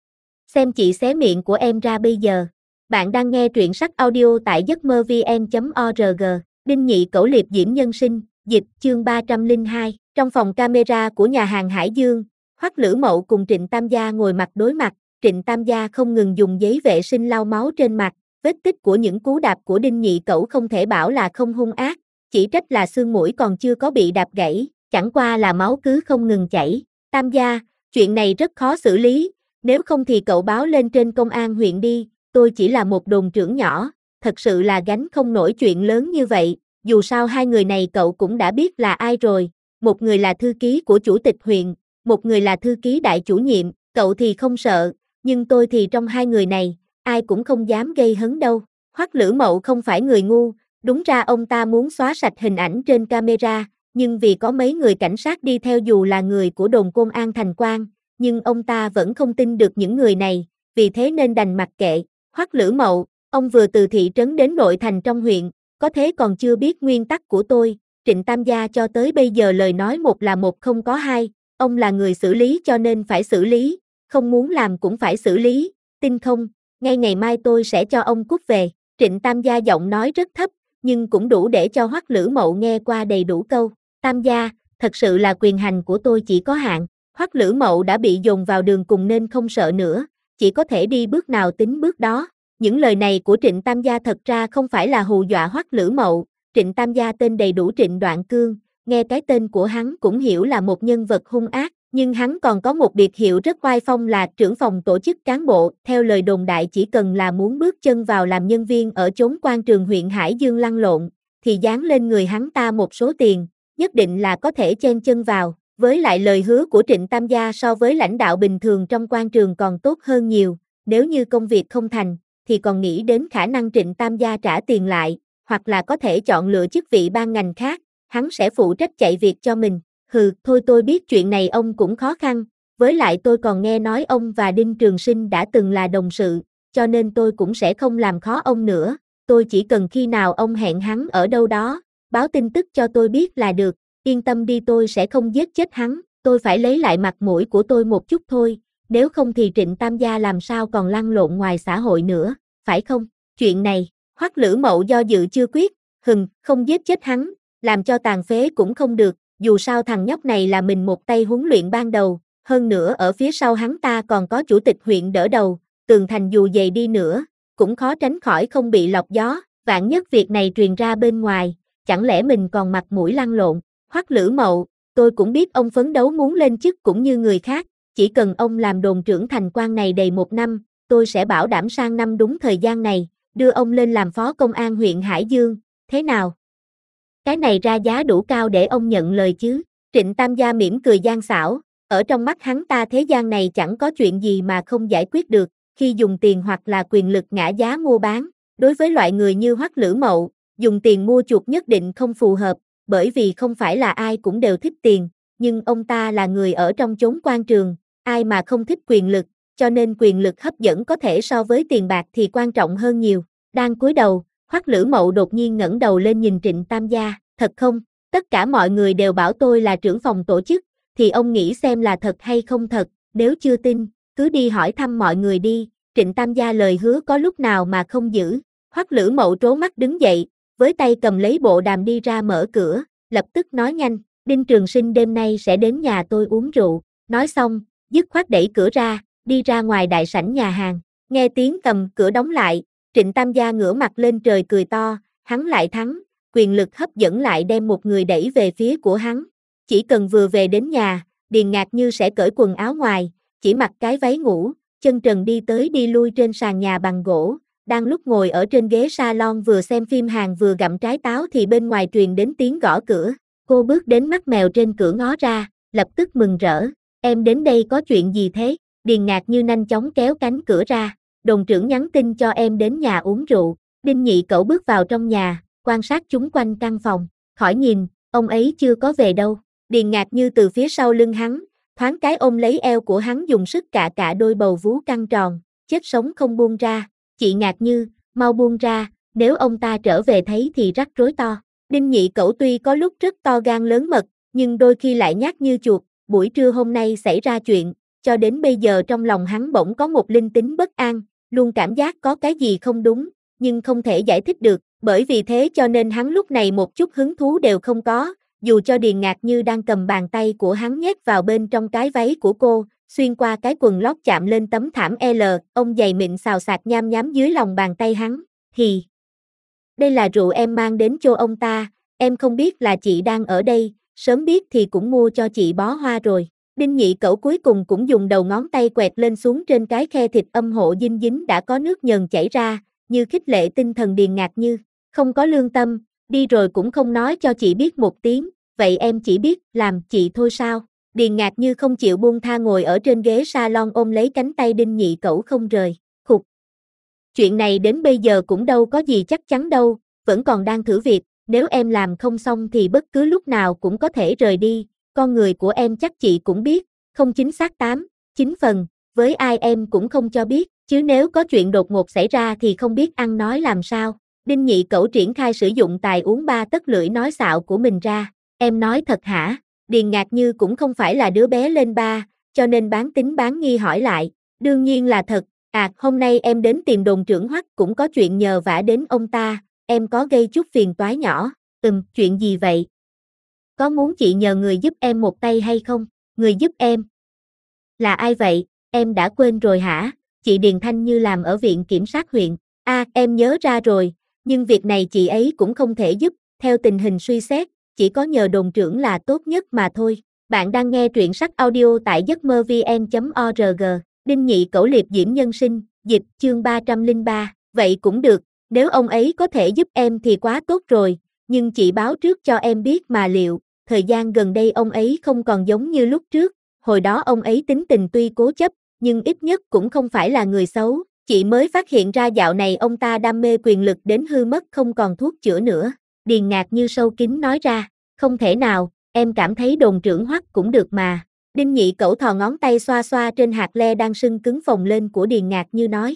Xem chị xé miệng của em ra bây giờ. Bạn đang nghe truyện sách audio tại giấc mơ vn.org. Đinh Nhị Cẩu liệp diễm nhân sinh, dịch chương 302. Trong phòng camera của nhà hàng Hải Dương, Hoắc Lữ Mậu cùng Trịnh Tam Gia ngồi mặt đối mặt. Trịnh Tam Gia không ngừng dùng giấy vệ sinh lau máu trên mặt, vết tích của những cú đạp của Đinh Nhị Cẩu không thể bảo là không hung ác, chỉ trách là xương mũi còn chưa có bị đạp gãy, chẳng qua là máu cứ không ngừng chảy. Tam Gia, chuyện này rất khó xử lý, nếu không thì cậu báo lên trên công an huyện đi, tôi chỉ là một đồn trưởng nhỏ, thật sự là gánh không nổi chuyện lớn như vậy, dù sao hai người này cậu cũng đã biết là ai rồi, một người là thư ký của chủ tịch huyện, một người là thư ký đại chủ nhiệm, cậu thì không sợ, nhưng tôi thì trong hai người này, ai cũng không dám gây hấn đâu. Hoắc Lữ Mậu không phải người ngu, đúng ra ông ta muốn xóa sạch hình ảnh trên camera, nhưng vì có mấy người cảnh sát đi theo dù là người của đồn công an Thành Quan, nhưng ông ta vẫn không tin được những người này, vì thế nên đành mặc kệ. Hoắc Lữ Mậu, ông vừa từ thị trấn đến nội thành trong huyện, có thế còn chưa biết nguyên tắc của tôi, Trịnh Tam Gia cho tới bây giờ lời nói một là một không có hai, ông là người xử lý cho nên phải xử lý, không muốn làm cũng phải xử lý, tin không, ngay ngày mai tôi sẽ cho ông cút về. Trịnh Tam Gia giọng nói rất thấp, nhưng cũng đủ để cho Hoắc Lữ Mậu nghe qua đầy đủ câu. Tam Gia, thật sự là quyền hành của tôi chỉ có hạn. Hoắc Lữ Mậu đã bị dồn vào đường cùng nên không sợ nữa, chỉ có thể đi bước nào tính bước đó. Những lời này của Trịnh Tam Gia thật ra không phải là hù dọa Hoắc Lữ Mậu, Trịnh Tam Gia tên đầy đủ Trịnh Đoạn Cương, nghe cái tên của hắn cũng hiểu là một nhân vật hung ác, nhưng hắn còn có một biệt hiệu rất oai phong là trưởng phòng tổ chức cán bộ, theo lời đồn đại chỉ cần là muốn bước chân vào làm nhân viên ở chốn quan trường huyện Hải Dương lăn lộn, thì dán lên người hắn ta một số tiền, nhất định là có thể chen chân vào. Với lại lời hứa của Trịnh Tam Gia so với lãnh đạo bình thường trong quan trường còn tốt hơn nhiều, nếu như công việc không thành, thì còn nghĩ đến khả năng Trịnh Tam Gia trả tiền lại, hoặc là có thể chọn lựa chức vị ban ngành khác, hắn sẽ phụ trách chạy việc cho mình. Hừ, thôi tôi biết chuyện này ông cũng khó khăn, với lại tôi còn nghe nói ông và Đinh Trường Sinh đã từng là đồng sự, cho nên tôi cũng sẽ không làm khó ông nữa, tôi chỉ cần khi nào ông hẹn hắn ở đâu đó, báo tin tức cho tôi biết là được, yên tâm đi tôi sẽ không giết chết hắn, tôi phải lấy lại mặt mũi của tôi một chút thôi, nếu không thì Trịnh Tam Gia làm sao còn lăn lộn ngoài xã hội nữa, phải không? Chuyện này, Hoắc Lữ Mậu do dự chưa quyết, không giết chết hắn, làm cho tàn phế cũng không được, dù sao thằng nhóc này là mình một tay huấn luyện ban đầu, hơn nữa ở phía sau hắn ta còn có chủ tịch huyện đỡ đầu, tường thành dù dày đi nữa, cũng khó tránh khỏi không bị lọc gió, vạn nhất việc này truyền ra bên ngoài, chẳng lẽ mình còn mặt mũi lăn lộn. Hoắc Lữ Mậu, tôi cũng biết ông phấn đấu muốn lên chức cũng như người khác, chỉ cần ông làm đồn trưởng Thành Quan này đầy 1 năm, tôi sẽ bảo đảm sang năm đúng thời gian này, đưa ông lên làm phó công an huyện Hải Dương, thế nào? Cái này ra giá đủ cao để ông nhận lời chứ? Trịnh Tam Gia mỉm cười gian xảo, ở trong mắt hắn ta thế gian này chẳng có chuyện gì mà không giải quyết được, khi dùng tiền hoặc là quyền lực ngã giá mua bán, đối với loại người như Hoắc Lữ Mậu, dùng tiền mua chuộc nhất định không phù hợp, bởi vì không phải là ai cũng đều thích tiền, nhưng ông ta là người ở trong chốn quan trường, ai mà không thích quyền lực, cho nên quyền lực hấp dẫn có thể so với tiền bạc thì quan trọng hơn nhiều. Đang cúi đầu, Hoắc Lữ Mậu đột nhiên ngẩng đầu lên nhìn Trịnh Tam Gia, thật không? Tất cả mọi người đều bảo tôi là trưởng phòng tổ chức, thì ông nghĩ xem là thật hay không thật, nếu chưa tin, cứ đi hỏi thăm mọi người đi, Trịnh Tam Gia lời hứa có lúc nào mà không giữ. Hoắc Lữ Mậu trố mắt đứng dậy, với tay cầm lấy bộ đàm đi ra mở cửa, lập tức nói nhanh, Đinh Trường Sinh đêm nay sẽ đến nhà tôi uống rượu, nói xong, dứt khoát đẩy cửa ra, đi ra ngoài đại sảnh nhà hàng, nghe tiếng cầm cửa đóng lại, Trịnh Tam Gia ngửa mặt lên trời cười to, hắn lại thắng, quyền lực hấp dẫn lại đem một người đẩy về phía của hắn, chỉ cần vừa về đến nhà, Điền Ngạc Như sẽ cởi quần áo ngoài, chỉ mặc cái váy ngủ, chân trần đi tới đi lui trên sàn nhà bằng gỗ. Đang lúc ngồi ở trên ghế salon vừa xem phim Hàn vừa gặm trái táo thì bên ngoài truyền đến tiếng gõ cửa. Cô bước đến mắt mèo trên cửa ngó ra, lập tức mừng rỡ. em đến đây có chuyện gì thế? Điền Ngạc Như nhanh chóng kéo cánh cửa ra, đồn trưởng nhắn tin cho em đến nhà uống rượu. Đinh Nhị Cẩu bước vào trong nhà, quan sát chung quanh căn phòng, khỏi nhìn, ông ấy chưa có về đâu. Điền Ngạc Như từ phía sau lưng hắn, thoáng cái ôm lấy eo của hắn dùng sức cạ đôi bầu vú căng tròn, chết sống không buông ra. Chị Ngạc Như, mau buông ra, nếu ông ta trở về thấy thì rắc rối to. Đinh Nhị Cẩu tuy có lúc rất to gan lớn mật, nhưng đôi khi lại nhát như chuột. Buổi trưa hôm nay xảy ra chuyện, cho đến bây giờ trong lòng hắn bỗng có một linh tính bất an, luôn cảm giác có cái gì không đúng, nhưng không thể giải thích được, bởi vì thế cho nên hắn lúc này một chút hứng thú đều không có, dù cho Điền Ngạc Như đang cầm bàn tay của hắn nhét vào bên trong cái váy của cô, xuyên qua cái quần lót chạm lên tấm thảm L, ông giày mịn xào xạc nham nhám dưới lòng bàn tay hắn, thì đây là rượu em mang đến cho ông ta, em không biết là chị đang ở đây, sớm biết thì cũng mua cho chị bó hoa rồi. Đinh Nhị Cẩu cuối cùng cũng dùng đầu ngón tay quẹt lên xuống trên cái khe thịt âm hộ dinh dính đã có nước nhờn chảy ra, như khích lệ tinh thần Điền Ngạc Như. Không có lương tâm, đi rồi cũng không nói cho chị biết một tiếng, vậy em chỉ biết làm chị thôi sao? Điền Ngạc Như không chịu buông tha ngồi ở trên ghế salon ôm lấy cánh tay Đinh Nhị Cẩu không rời. Khục. Chuyện này đến bây giờ cũng đâu có gì chắc chắn đâu, vẫn còn đang thử việc, nếu em làm không xong thì bất cứ lúc nào cũng có thể rời đi, con người của em chắc chị cũng biết, không chính xác 9 phần, với ai em cũng không cho biết, chứ nếu có chuyện đột ngột xảy ra thì không biết ăn nói làm sao. Đinh Nhị Cẩu triển khai sử dụng tài uống 3 tấc lưỡi nói xạo của mình ra, em nói thật hả? Điền Ngạc Như cũng không phải là đứa bé lên ba, cho nên bán tín bán nghi hỏi lại, đương nhiên là thật, hôm nay em đến tìm đồn trưởng Hoắc cũng có chuyện nhờ vả đến ông ta, em có gây chút phiền toái nhỏ, chuyện gì vậy? Có muốn chị nhờ người giúp em một tay hay không? Người giúp em? Là ai vậy? Em đã quên rồi hả? Chị Điền Thanh Như làm ở viện kiểm sát huyện. Em nhớ ra rồi, nhưng việc này chị ấy cũng không thể giúp, theo tình hình suy xét, chỉ có nhờ đồn trưởng là tốt nhất mà thôi. Bạn đang nghe truyện sách audio tại giấc mơ vn.org. Đinh Nhị Cẩu liệp diễm nhân sinh, dịch chương 303. Vậy cũng được, nếu ông ấy có thể giúp em thì quá tốt rồi, nhưng chị báo trước cho em biết mà liệu, thời gian gần đây ông ấy không còn giống như lúc trước, hồi đó ông ấy tính tình tuy cố chấp, nhưng ít nhất cũng không phải là người xấu, chị mới phát hiện ra dạo này ông ta đam mê quyền lực đến hư mất không còn thuốc chữa nữa. Điền Ngạc Như sâu kín nói ra, không thể nào, em cảm thấy đồn trưởng Hoắc cũng được mà. Đinh Nhị Cẩu thò ngón tay xoa xoa trên hạt le đang sưng cứng phồng lên của Điền Ngạc Như nói,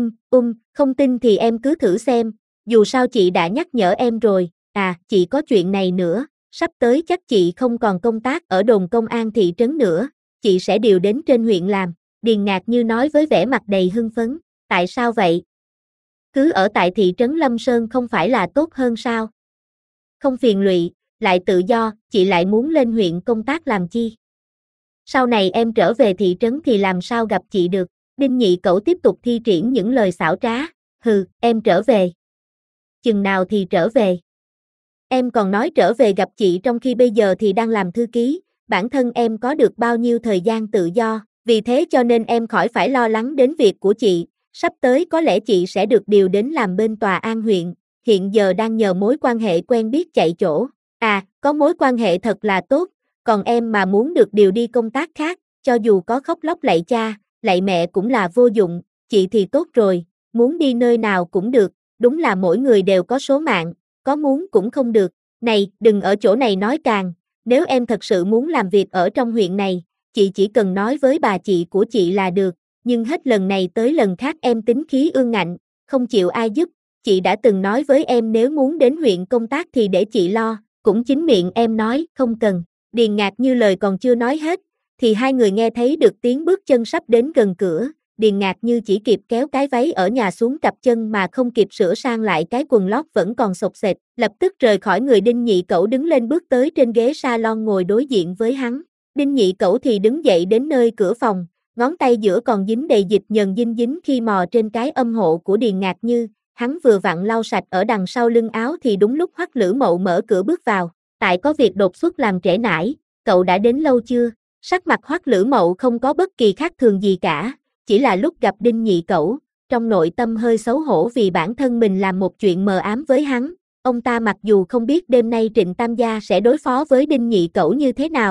không tin thì em cứ thử xem, dù sao chị đã nhắc nhở em rồi, chị có chuyện này nữa, sắp tới chắc chị không còn công tác ở đồn công an thị trấn nữa, chị sẽ điều đến trên huyện làm. Điền Ngạc Như nói với vẻ mặt đầy hưng phấn, tại sao vậy? Cứ ở tại thị trấn Lâm Sơn không phải là tốt hơn sao? Không phiền lụy, lại tự do, chị lại muốn lên huyện công tác làm chi? Sau này em trở về thị trấn thì làm sao gặp chị được? Đinh Nhị Cẩu tiếp tục thi triển những lời xảo trá, em trở về. Chừng nào thì trở về? Em còn nói trở về gặp chị trong khi bây giờ thì đang làm thư ký, bản thân em có được bao nhiêu thời gian tự do, vì thế cho nên em khỏi phải lo lắng đến việc của chị, sắp tới có lẽ chị sẽ được điều đến làm bên tòa an huyện, hiện giờ đang nhờ mối quan hệ quen biết chạy chỗ, có mối quan hệ thật là tốt, còn em mà muốn được điều đi công tác khác, cho dù có khóc lóc lạy cha, lạy mẹ cũng là vô dụng, chị thì tốt rồi, muốn đi nơi nào cũng được, đúng là mỗi người đều có số mạng, có muốn cũng không được, này, đừng ở chỗ này nói càng, nếu em thật sự muốn làm việc ở trong huyện này, chị chỉ cần nói với bà chị của chị là được, nhưng hết lần này tới lần khác em tính khí ương ngạnh, không chịu ai giúp, chị đã từng nói với em nếu muốn đến huyện công tác thì để chị lo, cũng chính miệng em nói, không cần. Điền Ngạc Như lời còn chưa nói hết, thì hai người nghe thấy được tiếng bước chân sắp đến gần cửa, Điền Ngạc Như chỉ kịp kéo cái váy ở nhà xuống cặp chân mà không kịp sửa sang lại cái quần lót vẫn còn xộc xệch, lập tức rời khỏi người Đinh Nhị Cẩu đứng lên bước tới trên ghế salon ngồi đối diện với hắn. Đinh Nhị Cẩu thì đứng dậy đến nơi cửa phòng, ngón tay giữa còn dính đầy dịch nhờn dinh dính khi mò trên cái âm hộ của Điền Ngạc Như, hắn vừa vặn lau sạch ở đằng sau lưng áo thì đúng lúc Hoắc Lữ Mậu mở cửa bước vào, tại có việc đột xuất làm trễ nải, cậu đã đến lâu chưa? Sắc mặt Hoắc Lữ Mậu không có bất kỳ khác thường gì cả, chỉ là lúc gặp Đinh Nhị Cẩu, trong nội tâm hơi xấu hổ vì bản thân mình làm một chuyện mờ ám với hắn. Ông ta mặc dù không biết đêm nay Trịnh Tam Gia sẽ đối phó với Đinh Nhị Cẩu như thế nào,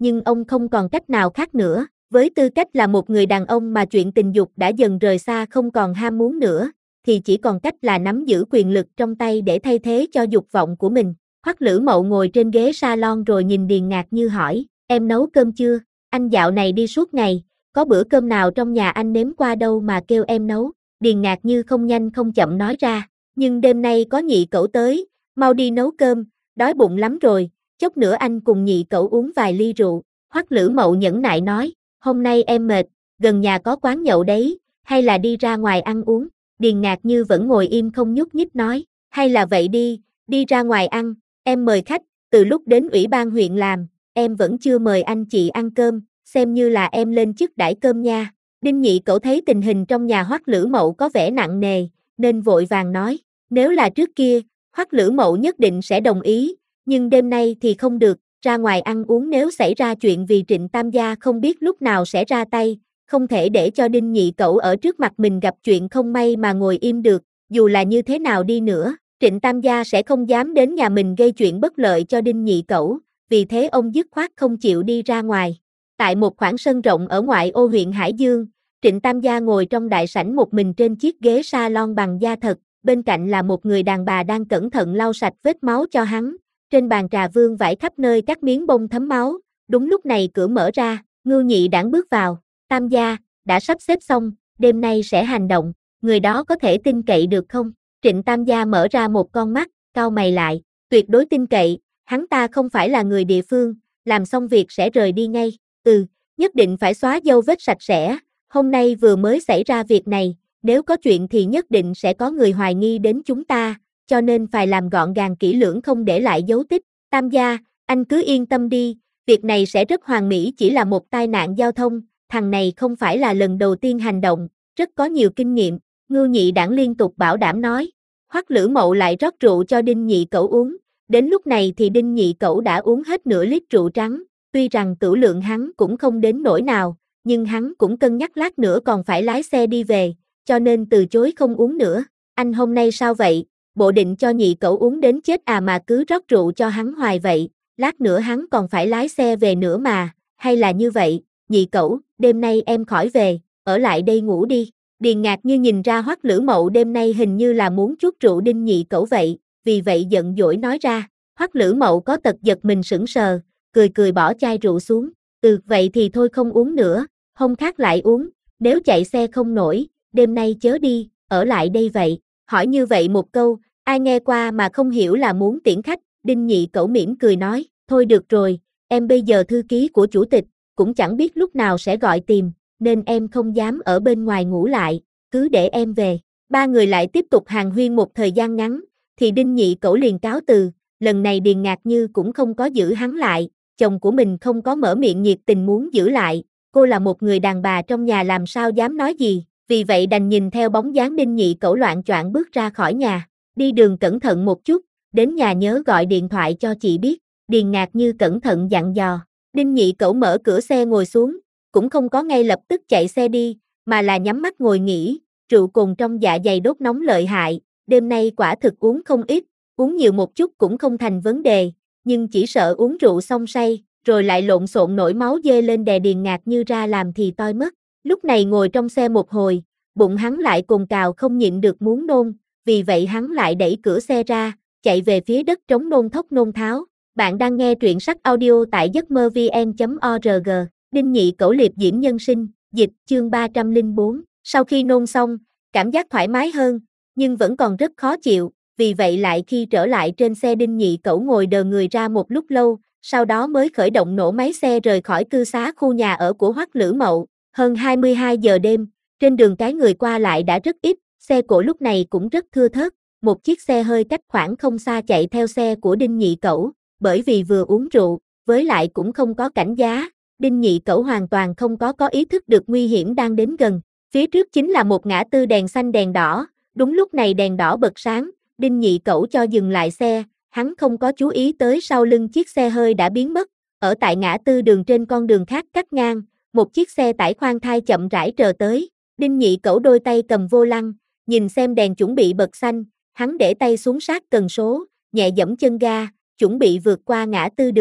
nhưng ông không còn cách nào khác nữa. Với tư cách là một người đàn ông mà chuyện tình dục đã dần rời xa không còn ham muốn nữa, thì chỉ còn cách là nắm giữ quyền lực trong tay để thay thế cho dục vọng của mình. Hoắc Lữ Mậu ngồi trên ghế salon rồi nhìn Điền Ngạc Như hỏi, em nấu cơm chưa? Anh dạo này đi suốt ngày, có bữa cơm nào trong nhà anh nếm qua đâu mà kêu em nấu. Điền Ngạc Như không nhanh không chậm nói ra, nhưng đêm nay có nhị cẩu tới, mau đi nấu cơm, đói bụng lắm rồi, chốc nữa anh cùng nhị cẩu uống vài ly rượu. Hoắc Lữ Mậu nhẫn nại nói, hôm nay em mệt, gần nhà có quán nhậu đấy, hay là đi ra ngoài ăn uống. Điền Ngạc Như vẫn ngồi im không nhúc nhích nói, hay là vậy đi ra ngoài ăn, em mời khách, từ lúc đến ủy ban huyện làm, em vẫn chưa mời anh chị ăn cơm, xem như là em lên chức đãi cơm nha. Đinh Nhị Cẩu thấy tình hình trong nhà Hoắc Lữ Mậu có vẻ nặng nề, nên vội vàng nói, nếu là trước kia, Hoắc Lữ Mậu nhất định sẽ đồng ý, nhưng đêm nay thì không được, ra ngoài ăn uống nếu xảy ra chuyện vì Trịnh Tam gia không biết lúc nào sẽ ra tay, không thể để cho Đinh Nhị Cẩu ở trước mặt mình gặp chuyện không may mà ngồi im được, dù là như thế nào đi nữa, Trịnh Tam gia sẽ không dám đến nhà mình gây chuyện bất lợi cho Đinh Nhị Cẩu, vì thế ông dứt khoát không chịu đi ra ngoài. Tại một khoảng sân rộng ở ngoại ô huyện Hải Dương, Trịnh Tam gia ngồi trong đại sảnh một mình trên chiếc ghế salon bằng da thật, bên cạnh là một người đàn bà đang cẩn thận lau sạch vết máu cho hắn. Trên bàn trà vương vãi khắp nơi các miếng bông thấm máu, đúng lúc này cửa mở ra, Ngưu Nhị Đản bước vào, Tam gia, đã sắp xếp xong, đêm nay sẽ hành động, người đó có thể tin cậy được không? Trịnh Tam gia mở ra một con mắt, cau mày lại, tuyệt đối tin cậy, hắn ta không phải là người địa phương, làm xong việc sẽ rời đi ngay, nhất định phải xóa dấu vết sạch sẽ, hôm nay vừa mới xảy ra việc này, nếu có chuyện thì nhất định sẽ có người hoài nghi đến chúng ta, cho nên phải làm gọn gàng kỹ lưỡng không để lại dấu tích. Tam gia, anh cứ yên tâm đi, việc này sẽ rất hoàn mỹ, chỉ là một tai nạn giao thông, thằng này không phải là lần đầu tiên hành động, rất có nhiều kinh nghiệm, Ngưu Nhị Đản liên tục bảo đảm nói. Hoắc Lữ Mậu lại rót rượu cho Đinh Nhị Cẩu uống, đến lúc này thì Đinh Nhị Cẩu đã uống hết nửa lít rượu trắng, tuy rằng tửu lượng hắn cũng không đến nỗi nào, nhưng hắn cũng cân nhắc lát nữa còn phải lái xe đi về, cho nên từ chối không uống nữa. Anh hôm nay sao vậy? Bộ định cho Nhị Cẩu uống đến chết à mà cứ rót rượu cho hắn hoài vậy, lát nữa hắn còn phải lái xe về nữa mà, hay là như vậy, Nhị Cẩu, đêm nay em khỏi về, ở lại đây ngủ đi. Điền Ngạc Như nhìn ra Hoắc Lữ Mậu đêm nay hình như là muốn chuốt rượu Đinh Nhị Cẩu vậy, vì vậy giận dỗi nói ra. Hoắc Lữ Mậu có tật giật mình sững sờ, cười bỏ chai rượu xuống, vậy thì thôi không uống nữa, hôm khác lại uống, nếu chạy xe không nổi, đêm nay chớ đi, ở lại đây vậy. Hỏi như vậy một câu, ai nghe qua mà không hiểu là muốn tiễn khách, Đinh Nhị Cẩu mỉm cười nói, thôi được rồi, em bây giờ thư ký của chủ tịch, cũng chẳng biết lúc nào sẽ gọi tìm, nên em không dám ở bên ngoài ngủ lại, cứ để em về. Ba người lại tiếp tục hàn huyên một thời gian ngắn, thì Đinh Nhị Cẩu liền cáo từ, lần này Điền Ngạc Như cũng không có giữ hắn lại, chồng của mình không có mở miệng nhiệt tình muốn giữ lại, cô là một người đàn bà trong nhà làm sao dám nói gì, vì vậy đành nhìn theo bóng dáng Đinh Nhị Cẩu loạng choạng bước ra khỏi nhà, đi đường cẩn thận một chút, đến nhà nhớ gọi điện thoại cho chị biết, Điền Ngạc Như cẩn thận dặn dò. Đinh Nhị Cẩu mở cửa xe ngồi xuống, cũng không có ngay lập tức chạy xe đi, mà là nhắm mắt ngồi nghỉ, rượu cồn trong dạ dày đốt nóng lợi hại, đêm nay quả thực uống không ít, uống nhiều một chút cũng không thành vấn đề, nhưng chỉ sợ uống rượu xong say, rồi lại lộn xộn nổi máu dê lên đè Điền Ngạc Như ra làm thì toi mất. Lúc này ngồi trong xe một hồi, bụng hắn lại cồn cào không nhịn được muốn nôn, vì vậy hắn lại đẩy cửa xe ra, chạy về phía đất trống nôn thốc nôn tháo. Bạn đang nghe truyện sách audio tại giấcmơ-vn.org. Đinh Nhị Cẩu liệp diễm nhân sinh, dịch, chương 304. Sau khi nôn xong, cảm giác thoải mái hơn, nhưng vẫn còn rất khó chịu, vì vậy lại khi trở lại trên xe Đinh Nhị Cẩu ngồi đờ người ra một lúc lâu, sau đó mới khởi động nổ máy xe rời khỏi cư xá khu nhà ở của Hoắc Lữ Mậu. Hơn 22 giờ đêm, trên đường cái người qua lại đã rất ít, xe cộ lúc này cũng rất thưa thớt, một chiếc xe hơi cách khoảng không xa chạy theo xe của Đinh Nhị Cẩu, bởi vì vừa uống rượu, với lại cũng không có cảnh giá, Đinh Nhị Cẩu hoàn toàn không có ý thức được nguy hiểm đang đến gần. Phía trước chính là một ngã tư đèn xanh đèn đỏ, đúng lúc này đèn đỏ bật sáng, Đinh Nhị Cẩu cho dừng lại xe, hắn không có chú ý tới sau lưng chiếc xe hơi đã biến mất, ở tại ngã tư đường trên con đường khác cắt ngang, một chiếc xe tải khoan thai chậm rãi trờ tới, Đinh Nhị Cẩu đôi tay cầm vô lăng, nhìn xem đèn chuẩn bị bật xanh, hắn để tay xuống sát cần số, nhẹ giẫm chân ga, chuẩn bị vượt qua ngã tư đường,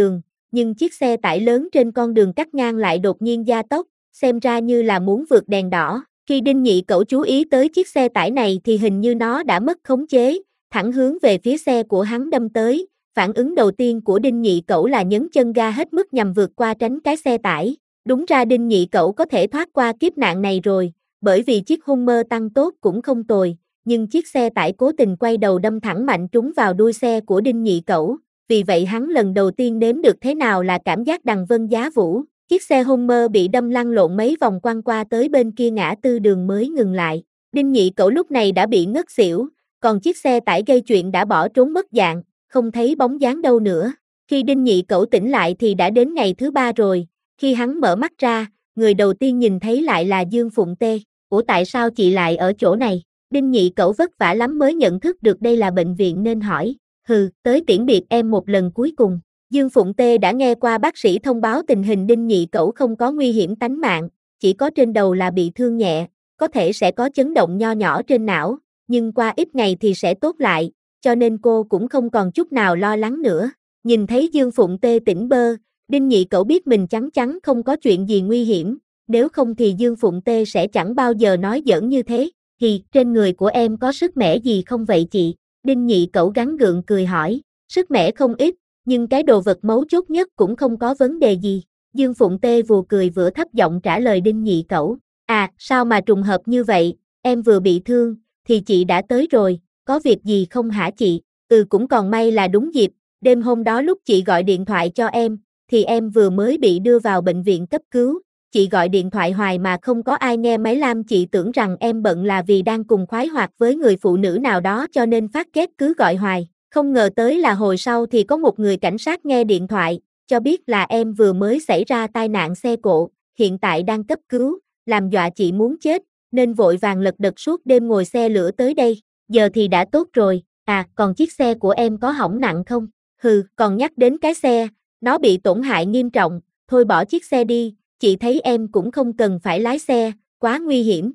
nhưng chiếc xe tải lớn trên con đường cắt ngang lại đột nhiên gia tốc, xem ra như là muốn vượt đèn đỏ. Khi Đinh Nhị Cẩu chú ý tới chiếc xe tải này thì hình như nó đã mất khống chế, thẳng hướng về phía xe của hắn đâm tới. Phản ứng đầu tiên của Đinh Nhị Cẩu là nhấn chân ga hết mức nhằm vượt qua tránh cái xe tải. Đúng ra Đinh Nhị Cẩu có thể thoát qua kiếp nạn này rồi, bởi vì chiếc Hummer tăng tốc cũng không tồi, nhưng chiếc xe tải cố tình quay đầu đâm thẳng mạnh trúng vào đuôi xe của Đinh Nhị Cẩu. Vì vậy hắn lần đầu tiên nếm được thế nào là cảm giác đằng vân giá vũ. Chiếc xe Hummer bị đâm lăn lộn mấy vòng quăng qua tới bên kia ngã tư đường mới ngừng lại. Đinh Nhị Cẩu lúc này đã bị ngất xỉu, còn chiếc xe tải gây chuyện đã bỏ trốn mất dạng, không thấy bóng dáng đâu nữa. Khi Đinh Nhị Cẩu tỉnh lại thì đã đến ngày thứ 3 rồi. Khi hắn mở mắt ra, người đầu tiên nhìn thấy lại là Dương Phụng Tê. Ủa tại sao chị lại ở chỗ này? Đinh Nhị Cẩu vất vả lắm mới nhận thức được đây là bệnh viện nên hỏi. Tới tiễn biệt em một lần cuối cùng. Dương Phụng Tê đã nghe qua bác sĩ thông báo tình hình Đinh Nhị Cẩu không có nguy hiểm tánh mạng, chỉ có trên đầu là bị thương nhẹ, có thể sẽ có chấn động nho nhỏ trên não, nhưng qua ít ngày thì sẽ tốt lại, cho nên cô cũng không còn chút nào lo lắng nữa. Nhìn thấy Dương Phụng Tê tỉnh bơ, Đinh Nhị Cẩu biết mình chắc chắn không có chuyện gì nguy hiểm, nếu không thì Dương Phụng Tê sẽ chẳng bao giờ nói giỡn như thế. Thì trên người của em có sức mẻ gì không vậy chị? Đinh Nhị Cẩu gắng gượng cười hỏi. Sức mẻ không ít, nhưng cái đồ vật mấu chốt nhất cũng không có vấn đề gì. Dương Phụng Tê vừa cười vừa thấp giọng trả lời Đinh Nhị Cẩu. À, sao mà trùng hợp như vậy, em vừa bị thương, thì chị đã tới rồi, có việc gì không hả chị? Cũng còn may là đúng dịp, đêm hôm đó lúc chị gọi điện thoại cho em, thì em vừa mới bị đưa vào bệnh viện cấp cứu. Chị gọi điện thoại hoài mà không có ai nghe máy lam, chị tưởng rằng em bận là vì đang cùng khoái hoạt với người phụ nữ nào đó cho nên phát ghét cứ gọi hoài. Không ngờ tới là hồi sau thì có một người cảnh sát nghe điện thoại, cho biết là em vừa mới xảy ra tai nạn xe cộ, hiện tại đang cấp cứu, làm dọa chị muốn chết, nên vội vàng lật đật suốt đêm ngồi xe lửa tới đây, giờ thì đã tốt rồi. À, còn chiếc xe của em có hỏng nặng không? Còn nhắc đến cái xe, nó bị tổn hại nghiêm trọng, thôi bỏ chiếc xe đi, chị thấy em cũng không cần phải lái xe, quá nguy hiểm.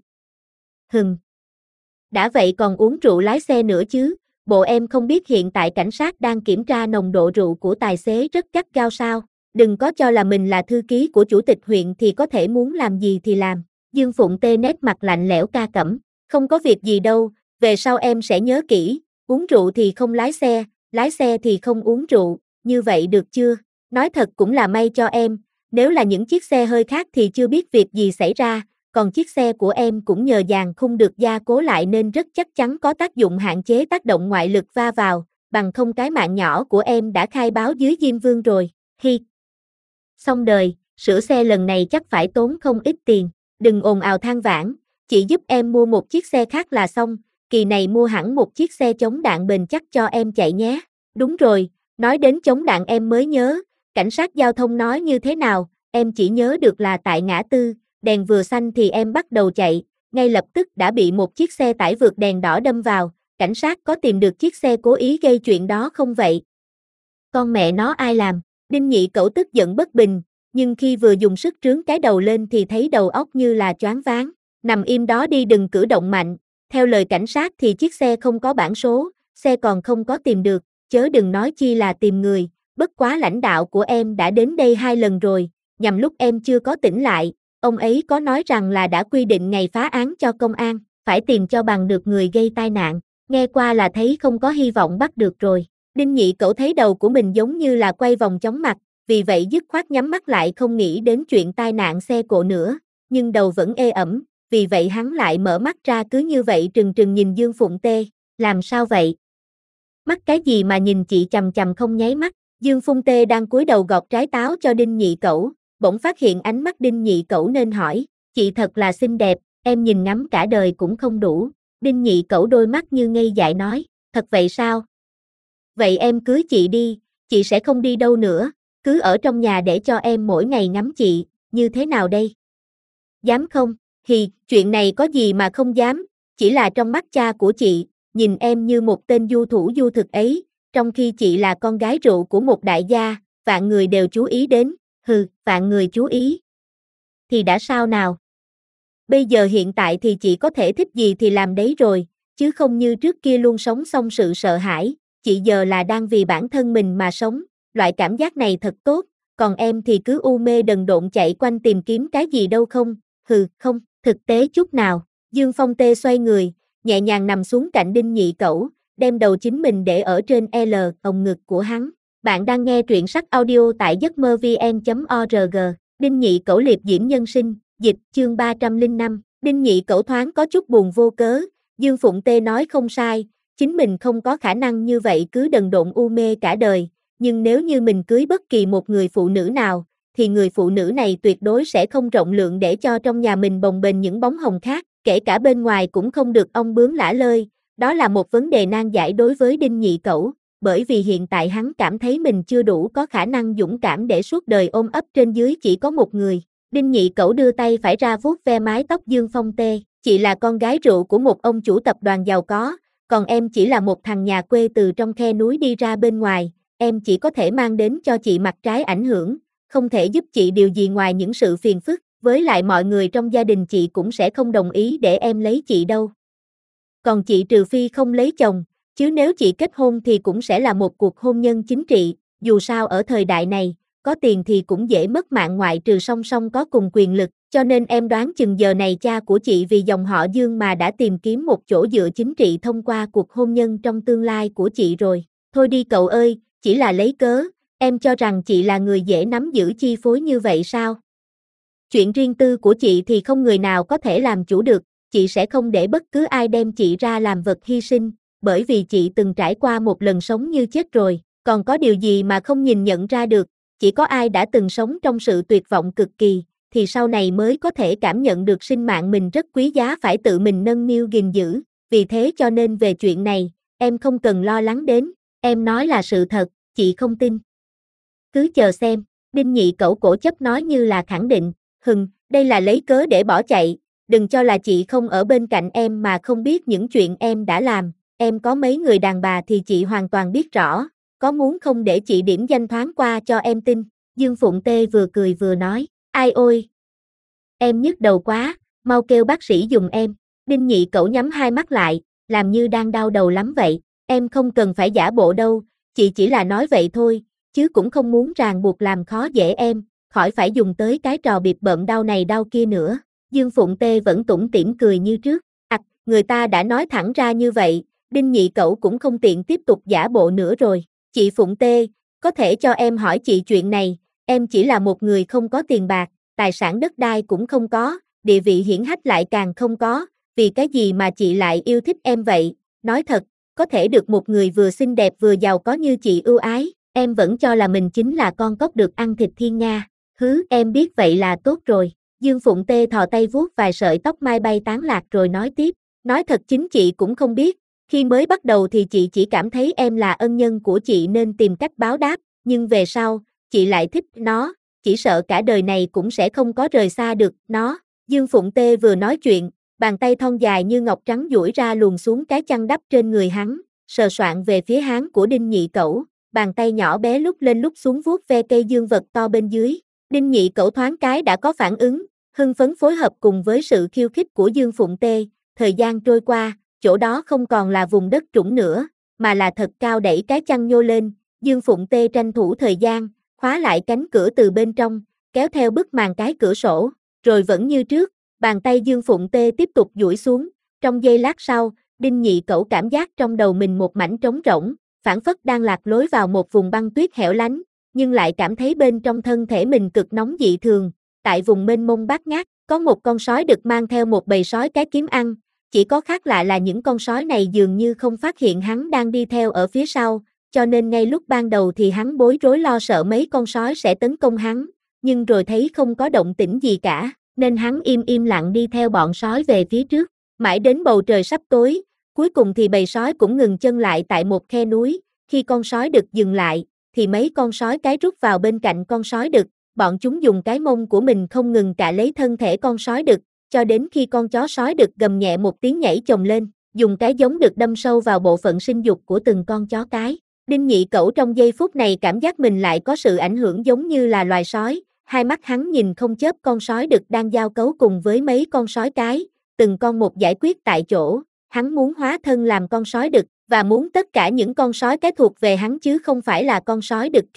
Đã vậy còn uống rượu lái xe nữa chứ, bộ em không biết hiện tại cảnh sát đang kiểm tra nồng độ rượu của tài xế rất gắt gao sao, đừng có cho là mình là thư ký của chủ tịch huyện thì có thể muốn làm gì thì làm. Dương Phụng Tê nét mặt lạnh lẽo ca cẩm, không có việc gì đâu, về sau em sẽ nhớ kỹ, uống rượu thì không lái xe thì không uống rượu, như vậy được chưa? Nói thật cũng là may cho em, nếu là những chiếc xe hơi khác thì chưa biết việc gì xảy ra, còn chiếc xe của em cũng nhờ dàn khung được gia cố lại nên rất chắc chắn có tác dụng hạn chế tác động ngoại lực va vào, bằng không cái mạng nhỏ của em đã khai báo dưới Diêm Vương rồi. Xong đời, sửa xe lần này chắc phải tốn không ít tiền, đừng ồn ào than vãn, chị giúp em mua một chiếc xe khác là xong, kỳ này mua hẳn một chiếc xe chống đạn bền chắc cho em chạy nhé. Đúng rồi, nói đến chống đạn em mới nhớ, cảnh sát giao thông nói như thế nào, em chỉ nhớ được là tại ngã tư, đèn vừa xanh thì em bắt đầu chạy, ngay lập tức đã bị một chiếc xe tải vượt đèn đỏ đâm vào, cảnh sát có tìm được chiếc xe cố ý gây chuyện đó không vậy? Con mẹ nó ai làm? Đinh Nhị Cẩu tức giận bất bình, nhưng khi vừa dùng sức trướng cái đầu lên thì thấy đầu óc như là choáng váng, nằm im đó đi đừng cử động mạnh, theo lời cảnh sát thì chiếc xe không có bản số, xe còn không có tìm được, chớ đừng nói chi là tìm người, bất quá lãnh đạo của em đã đến đây 2 lần rồi, nhằm lúc em chưa có tỉnh lại, ông ấy có nói rằng là đã quy định ngày phá án cho công an, phải tìm cho bằng được người gây tai nạn, nghe qua là thấy không có hy vọng bắt được rồi. Đinh Nhị Cẩu thấy đầu của mình giống như là quay vòng chóng mặt, vì vậy dứt khoát nhắm mắt lại không nghĩ đến chuyện tai nạn xe cộ nữa, nhưng đầu vẫn ê ẩm, vì vậy hắn lại mở mắt ra cứ như vậy trừng trừng nhìn Dương Phụng Tê, làm sao vậy? Mắt cái gì mà nhìn chị chằm chằm không nháy mắt, Dương Phụng Tê đang cúi đầu gọt trái táo cho Đinh Nhị Cẩu, bỗng phát hiện ánh mắt Đinh Nhị Cẩu nên hỏi, chị thật là xinh đẹp, em nhìn ngắm cả đời cũng không đủ, Đinh Nhị Cẩu đôi mắt như ngây dại nói, thật vậy sao? Vậy em cưới chị đi, chị sẽ không đi đâu nữa, cứ ở trong nhà để cho em mỗi ngày ngắm chị, như thế nào đây? Dám không? Chuyện này có gì mà không dám, chỉ là trong mắt cha của chị, nhìn em như một tên du thủ du thực ấy, trong khi chị là con gái rượu của một đại gia, vạn người đều chú ý đến, vạn người chú ý. Thì đã sao nào? Bây giờ hiện tại thì chị có thể thích gì thì làm đấy rồi, chứ không như trước kia luôn sống xong sự sợ hãi, chị giờ là đang vì bản thân mình mà sống, loại cảm giác này thật tốt, còn em thì cứ u mê đần độn chạy quanh tìm kiếm cái gì đâu không, hừ, không, thực tế chút nào. Dương Phong Tê xoay người, nhẹ nhàng nằm xuống cạnh Đinh Nhị Cẩu, đem đầu chính mình để ở trên ồng ngực của hắn. Bạn đang nghe truyện sách audio tại giấc mơ vn.org. Đinh Nhị Cẩu liệp diễm nhân sinh, dịch, chương 305. Đinh Nhị Cẩu thoáng có chút buồn vô cớ, Dương Phụng Tê nói không sai, chính mình không có khả năng như vậy cứ đần độn u mê cả đời, nhưng nếu như mình cưới bất kỳ một người phụ nữ nào, thì người phụ nữ này tuyệt đối sẽ không rộng lượng để cho trong nhà mình bồng bềnh những bóng hồng khác, kể cả bên ngoài cũng không được ong bướm lả lơi, đó là một vấn đề nan giải đối với Đinh Nhị Cẩu, bởi vì hiện tại hắn cảm thấy mình chưa đủ có khả năng dũng cảm để suốt đời ôm ấp trên dưới chỉ có một người. Đinh Nhị Cẩu đưa tay phải ra vuốt ve mái tóc Dương Phong Tê, chị là con gái rượu của một ông chủ tập đoàn giàu có, còn em chỉ là một thằng nhà quê từ trong khe núi đi ra bên ngoài, em chỉ có thể mang đến cho chị mặt trái ảnh hưởng, không thể giúp chị điều gì ngoài những sự phiền phức, với lại mọi người trong gia đình chị cũng sẽ không đồng ý để em lấy chị đâu. Còn chị trừ phi không lấy chồng, chứ nếu chị kết hôn thì cũng sẽ là một cuộc hôn nhân chính trị, dù sao ở thời đại này, có tiền thì cũng dễ mất mạng ngoại trừ song song có cùng quyền lực, cho nên em đoán chừng giờ này cha của chị vì dòng họ Dương mà đã tìm kiếm một chỗ dựa chính trị thông qua cuộc hôn nhân trong tương lai của chị rồi. Thôi đi cậu ơi, chỉ là lấy cớ, em cho rằng chị là người dễ nắm giữ chi phối như vậy sao? Chuyện riêng tư của chị thì không người nào có thể làm chủ được, chị sẽ không để bất cứ ai đem chị ra làm vật hy sinh, bởi vì chị từng trải qua một lần sống như chết rồi, còn có điều gì mà không nhìn nhận ra được, chỉ có ai đã từng sống trong sự tuyệt vọng cực kỳ, thì sau này mới có thể cảm nhận được sinh mạng mình rất quý giá phải tự mình nâng niu gìn giữ, vì thế cho nên về chuyện này, em không cần lo lắng đến, em nói là sự thật, chị không tin. Cứ chờ xem, Đinh Nhị Cẩu cổ chấp nói như là khẳng định, đây là lấy cớ để bỏ chạy, đừng cho là chị không ở bên cạnh em mà không biết những chuyện em đã làm, em có mấy người đàn bà thì chị hoàn toàn biết rõ, có muốn không để chị điểm danh thoáng qua cho em tin, Dương Phụng Tê vừa cười vừa nói, ai ôi, em nhức đầu quá, mau kêu bác sĩ giùm em, Đinh Nhị Cẩu nhắm hai mắt lại, làm như đang đau đầu lắm vậy, em không cần phải giả bộ đâu, chị chỉ là nói vậy thôi, chứ cũng không muốn ràng buộc làm khó dễ em, khỏi phải dùng tới cái trò bịp bợm đau này đau kia nữa. Dương Phụng Tê vẫn tủm tỉm cười như trước, người ta đã nói thẳng ra như vậy, Đinh Nhị Cẩu cũng không tiện tiếp tục giả bộ nữa rồi. Chị Phụng Tê, có thể cho em hỏi chị chuyện này, em chỉ là một người không có tiền bạc, tài sản đất đai cũng không có, địa vị hiển hách lại càng không có, vì cái gì mà chị lại yêu thích em vậy, nói thật, có thể được một người vừa xinh đẹp vừa giàu có như chị ưu ái, em vẫn cho là mình chính là con cóc được ăn thịt thiên nga, em biết vậy là tốt rồi. Dương Phụng Tê thò tay vuốt vài sợi tóc mai bay tán lạc rồi nói tiếp, nói thật chính chị cũng không biết, khi mới bắt đầu thì chị chỉ cảm thấy em là ân nhân của chị nên tìm cách báo đáp, nhưng về sau, chị lại thích nó, chỉ sợ cả đời này cũng sẽ không có rời xa được nó. Dương Phụng Tê vừa nói chuyện, bàn tay thon dài như ngọc trắng duỗi ra luồn xuống cái chăn đắp trên người hắn, sờ soạng về phía háng của Đinh Nhị Cẩu, bàn tay nhỏ bé lúc lên lúc xuống vuốt ve cây dương vật to bên dưới. Đinh Nhị Cẩu thoáng cái đã có phản ứng, hưng phấn phối hợp cùng với sự khiêu khích của Dương Phụng Tê, thời gian trôi qua, chỗ đó không còn là vùng đất trũng nữa, mà là thật cao đẩy cái chăn nhô lên, Dương Phụng Tê tranh thủ thời gian, khóa lại cánh cửa từ bên trong, kéo theo bức màn cái cửa sổ, rồi vẫn như trước, bàn tay Dương Phụng Tê tiếp tục duỗi xuống, trong giây lát sau, Đinh Nhị Cẩu cảm giác trong đầu mình một mảnh trống rỗng, phảng phất đang lạc lối vào một vùng băng tuyết hẻo lánh, nhưng lại cảm thấy bên trong thân thể mình cực nóng dị thường, tại vùng mênh mông bát ngát, có một con sói đực mang theo một bầy sói cái kiếm ăn, chỉ có khác lạ là những con sói này dường như không phát hiện hắn đang đi theo ở phía sau, cho nên ngay lúc ban đầu thì hắn bối rối lo sợ mấy con sói sẽ tấn công hắn, nhưng rồi thấy không có động tĩnh gì cả, nên hắn im lặng đi theo bọn sói về phía trước, mãi đến bầu trời sắp tối, cuối cùng thì bầy sói cũng ngừng chân lại tại một khe núi, khi con sói đực dừng lại, thì mấy con sói cái rút vào bên cạnh con sói đực, bọn chúng dùng cái mông của mình không ngừng cạ lấy thân thể con sói đực, cho đến khi con chó sói đực gầm nhẹ một tiếng nhảy chồng lên, dùng cái giống đực đâm sâu vào bộ phận sinh dục của từng con chó cái. Đinh Nhị Cẩu trong giây phút này cảm giác mình lại có sự ảnh hưởng giống như là loài sói, hai mắt hắn nhìn không chớp con sói đực đang giao cấu cùng với mấy con sói cái, từng con một giải quyết tại chỗ, hắn muốn hóa thân làm con sói đực, và muốn tất cả những con sói cái thuộc về hắn chứ không phải là con sói đực kia.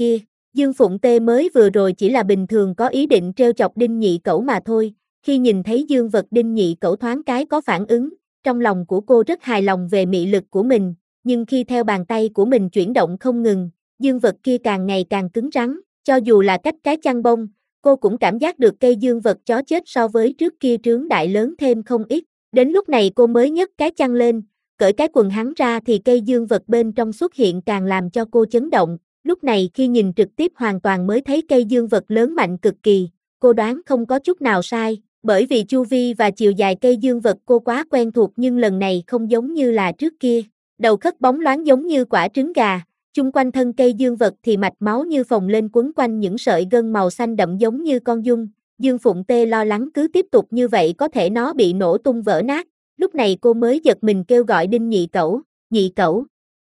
Dương Phụng Tê mới vừa rồi chỉ là bình thường có ý định trêu chọc Đinh Nhị Cẩu mà thôi, khi nhìn thấy dương vật Đinh Nhị Cẩu thoáng cái có phản ứng, trong lòng của cô rất hài lòng về mị lực của mình, nhưng khi theo bàn tay của mình chuyển động không ngừng, dương vật kia càng ngày càng cứng rắn, cho dù là cách cái chăn bông, cô cũng cảm giác được cây dương vật chó chết so với trước kia trướng đại lớn thêm không ít, đến lúc này cô mới nhấc cái chăn lên, cởi cái quần hắn ra thì cây dương vật bên trong xuất hiện càng làm cho cô chấn động, lúc này khi nhìn trực tiếp hoàn toàn mới thấy cây dương vật lớn mạnh cực kỳ, cô đoán không có chút nào sai, bởi vì chu vi và chiều dài cây dương vật cô quá quen thuộc nhưng lần này không giống như là trước kia, đầu khất bóng loáng giống như quả trứng gà, chung quanh thân cây dương vật thì mạch máu như phồng lên quấn quanh những sợi gân màu xanh đậm giống như con giun, Dương Phụng Tê lo lắng cứ tiếp tục như vậy có thể nó bị nổ tung vỡ nát, lúc này cô mới giật mình kêu gọi Đinh Nhị Cẩu.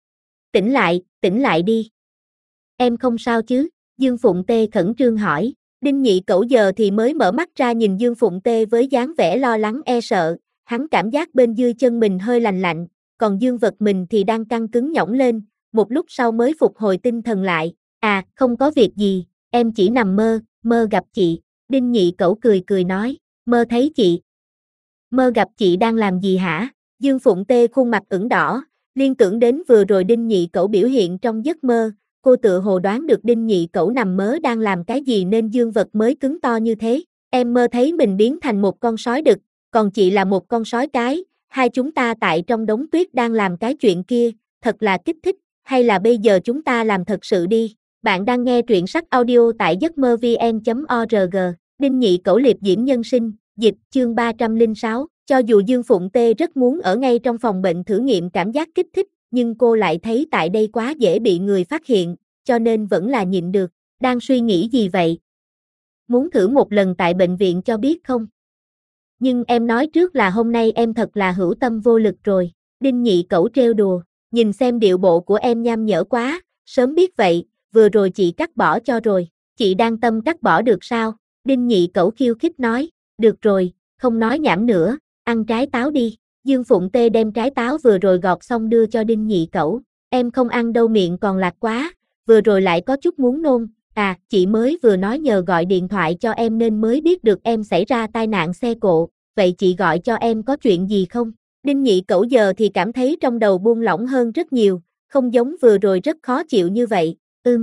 Tỉnh lại đi. Em không sao chứ? Dương Phụng Tê khẩn trương hỏi. Đinh Nhị Cẩu giờ thì mới mở mắt ra nhìn Dương Phụng Tê với dáng vẻ lo lắng e sợ, hắn cảm giác bên dưới chân mình hơi lành lạnh, còn dương vật mình thì đang căng cứng nhõng lên, một lúc sau mới phục hồi tinh thần lại. À, không có việc gì, em chỉ nằm mơ gặp chị. Đinh Nhị Cẩu cười nói, mơ thấy chị. Mơ gặp chị đang làm gì hả? Dương Phụng Tê khuôn mặt ửng đỏ, liên tưởng đến vừa rồi Đinh Nhị Cẩu biểu hiện trong giấc mơ, cô tựa hồ đoán được Đinh Nhị Cẩu nằm mơ đang làm cái gì nên dương vật mới cứng to như thế. Em mơ thấy mình biến thành một con sói đực, còn chị là một con sói cái, hai chúng ta tại trong đống tuyết đang làm cái chuyện kia, thật là kích thích, hay là bây giờ chúng ta làm thật sự đi. Bạn đang nghe truyện sách audio tại giấcmơ-vn.org, Đinh Nhị Cẩu liệp diễm nhân sinh, dịch, chương 306, cho dù Dương Phụng Tê rất muốn ở ngay trong phòng bệnh thử nghiệm cảm giác kích thích, nhưng cô lại thấy tại đây quá dễ bị người phát hiện, cho nên vẫn là nhịn được. Đang suy nghĩ gì vậy? Muốn thử một lần tại bệnh viện cho biết không? Nhưng em nói trước là hôm nay em thật là hữu tâm vô lực rồi. Đinh Nhị Cẩu trêu đùa, nhìn xem điệu bộ của em nham nhở quá, sớm biết vậy, vừa rồi chị cắt bỏ cho rồi. Chị đang tâm cắt bỏ được sao? Đinh Nhị Cẩu khiêu khích nói, được rồi, không nói nhảm nữa, ăn trái táo đi. Dương Phụng Tê đem trái táo vừa rồi gọt xong đưa cho Đinh Nhị Cẩu, em không ăn đâu miệng còn lạc quá, vừa rồi lại có chút muốn nôn, à, chị mới vừa nói nhờ gọi điện thoại cho em nên mới biết được em xảy ra tai nạn xe cộ, vậy chị gọi cho em có chuyện gì không? Đinh Nhị Cẩu giờ thì cảm thấy trong đầu buông lỏng hơn rất nhiều, không giống vừa rồi rất khó chịu như vậy,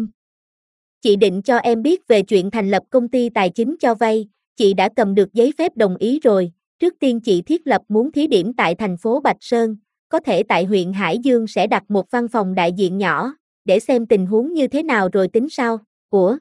Chị định cho em biết về chuyện thành lập công ty tài chính cho vay, chị đã cầm được giấy phép đồng ý rồi, trước tiên chị thiết lập muốn thí điểm tại thành phố Bạch Sơn, có thể tại huyện Hải Dương sẽ đặt một văn phòng đại diện nhỏ, để xem tình huống như thế nào rồi tính sau. Ủa?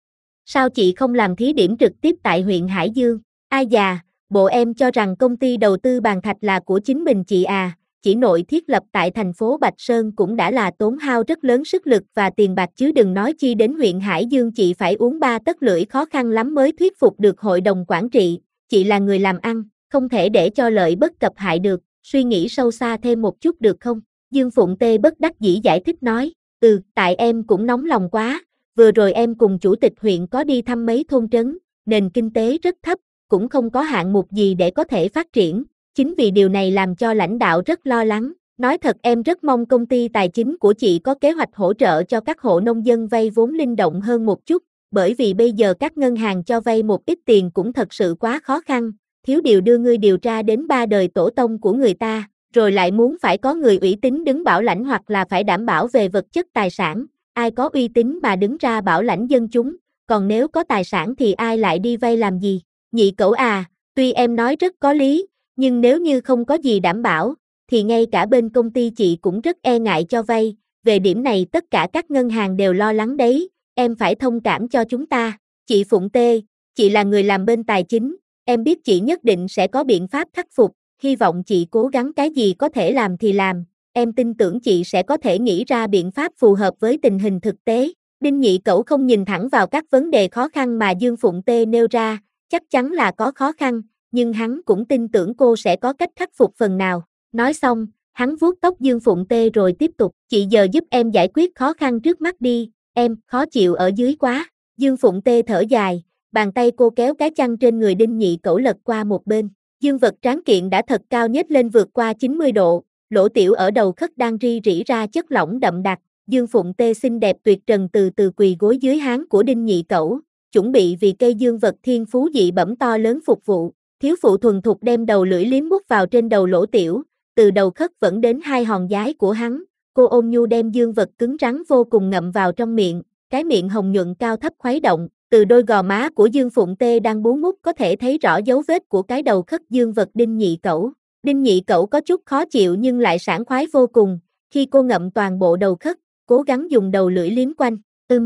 Sao chị không làm thí điểm trực tiếp tại huyện Hải Dương? Ai già, bộ em cho rằng công ty đầu tư bàn thạch là của chính mình chị à, chỉ nội thiết lập tại thành phố Bạch Sơn cũng đã là tốn hao rất lớn sức lực và tiền bạc chứ đừng nói chi đến huyện Hải Dương chị phải uống 3 tấc lưỡi khó khăn lắm mới thuyết phục được hội đồng quản trị, chị là người làm ăn, không thể để cho lợi bất cập hại được, suy nghĩ sâu xa thêm một chút được không? Dương Phụng Tê bất đắc dĩ giải thích nói, tại em cũng nóng lòng quá, vừa rồi em cùng chủ tịch huyện có đi thăm mấy thôn trấn, nền kinh tế rất thấp, cũng không có hạng mục gì để có thể phát triển. Chính vì điều này làm cho lãnh đạo rất lo lắng, nói thật em rất mong công ty tài chính của chị có kế hoạch hỗ trợ cho các hộ nông dân vay vốn linh động hơn một chút, bởi vì bây giờ các ngân hàng cho vay một ít tiền cũng thật sự quá khó khăn, thiếu điều đưa ngươi điều tra đến 3 đời tổ tông của người ta, rồi lại muốn phải có người uy tín đứng bảo lãnh hoặc là phải đảm bảo về vật chất tài sản, ai có uy tín mà đứng ra bảo lãnh dân chúng, còn nếu có tài sản thì ai lại đi vay làm gì? Nhị Cẩu à, tuy em nói rất có lý, nhưng nếu như không có gì đảm bảo, thì ngay cả bên công ty chị cũng rất e ngại cho vay, về điểm này tất cả các ngân hàng đều lo lắng đấy, em phải thông cảm cho chúng ta. Chị Phụng Tê, chị là người làm bên tài chính, em biết chị nhất định sẽ có biện pháp khắc phục, hy vọng chị cố gắng cái gì có thể làm thì làm, em tin tưởng chị sẽ có thể nghĩ ra biện pháp phù hợp với tình hình thực tế. Đinh Nhị Cẩu không nhìn thẳng vào các vấn đề khó khăn mà Dương Phụng Tê nêu ra, chắc chắn là có khó khăn, nhưng hắn cũng tin tưởng cô sẽ có cách khắc phục phần nào. Nói xong, hắn vuốt tóc Dương Phụng Tê rồi tiếp tục, chị giờ giúp em giải quyết khó khăn trước mắt đi, em, khó chịu ở dưới quá. Dương Phụng Tê thở dài, bàn tay cô kéo cái chăn trên người Đinh Nhị Cẩu lật qua một bên. Dương vật tráng kiện đã thật cao nhếch lên vượt qua 90 độ, lỗ tiểu ở đầu khất đang ri rỉ ra chất lỏng đậm đặc, Dương Phụng Tê xinh đẹp tuyệt trần từ từ quỳ gối dưới háng của Đinh Nhị Cẩu, chuẩn bị vì cây dương vật thiên phú dị bẩm to lớn phục vụ. Thiếu phụ thuần thục đem đầu lưỡi liếm mút vào trên đầu lỗ tiểu, từ đầu khất vẫn đến hai hòn giái của hắn, cô ôn nhu đem dương vật cứng rắn vô cùng ngậm vào trong miệng, cái miệng hồng nhuận cao thấp khuấy động, từ đôi gò má của Dương Phụng Tê đang bú mút có thể thấy rõ dấu vết của cái đầu khất dương vật Đinh Nhị Cẩu. Đinh Nhị Cẩu có chút khó chịu nhưng lại sảng khoái vô cùng, khi cô ngậm toàn bộ đầu khất, cố gắng dùng đầu lưỡi liếm quanh,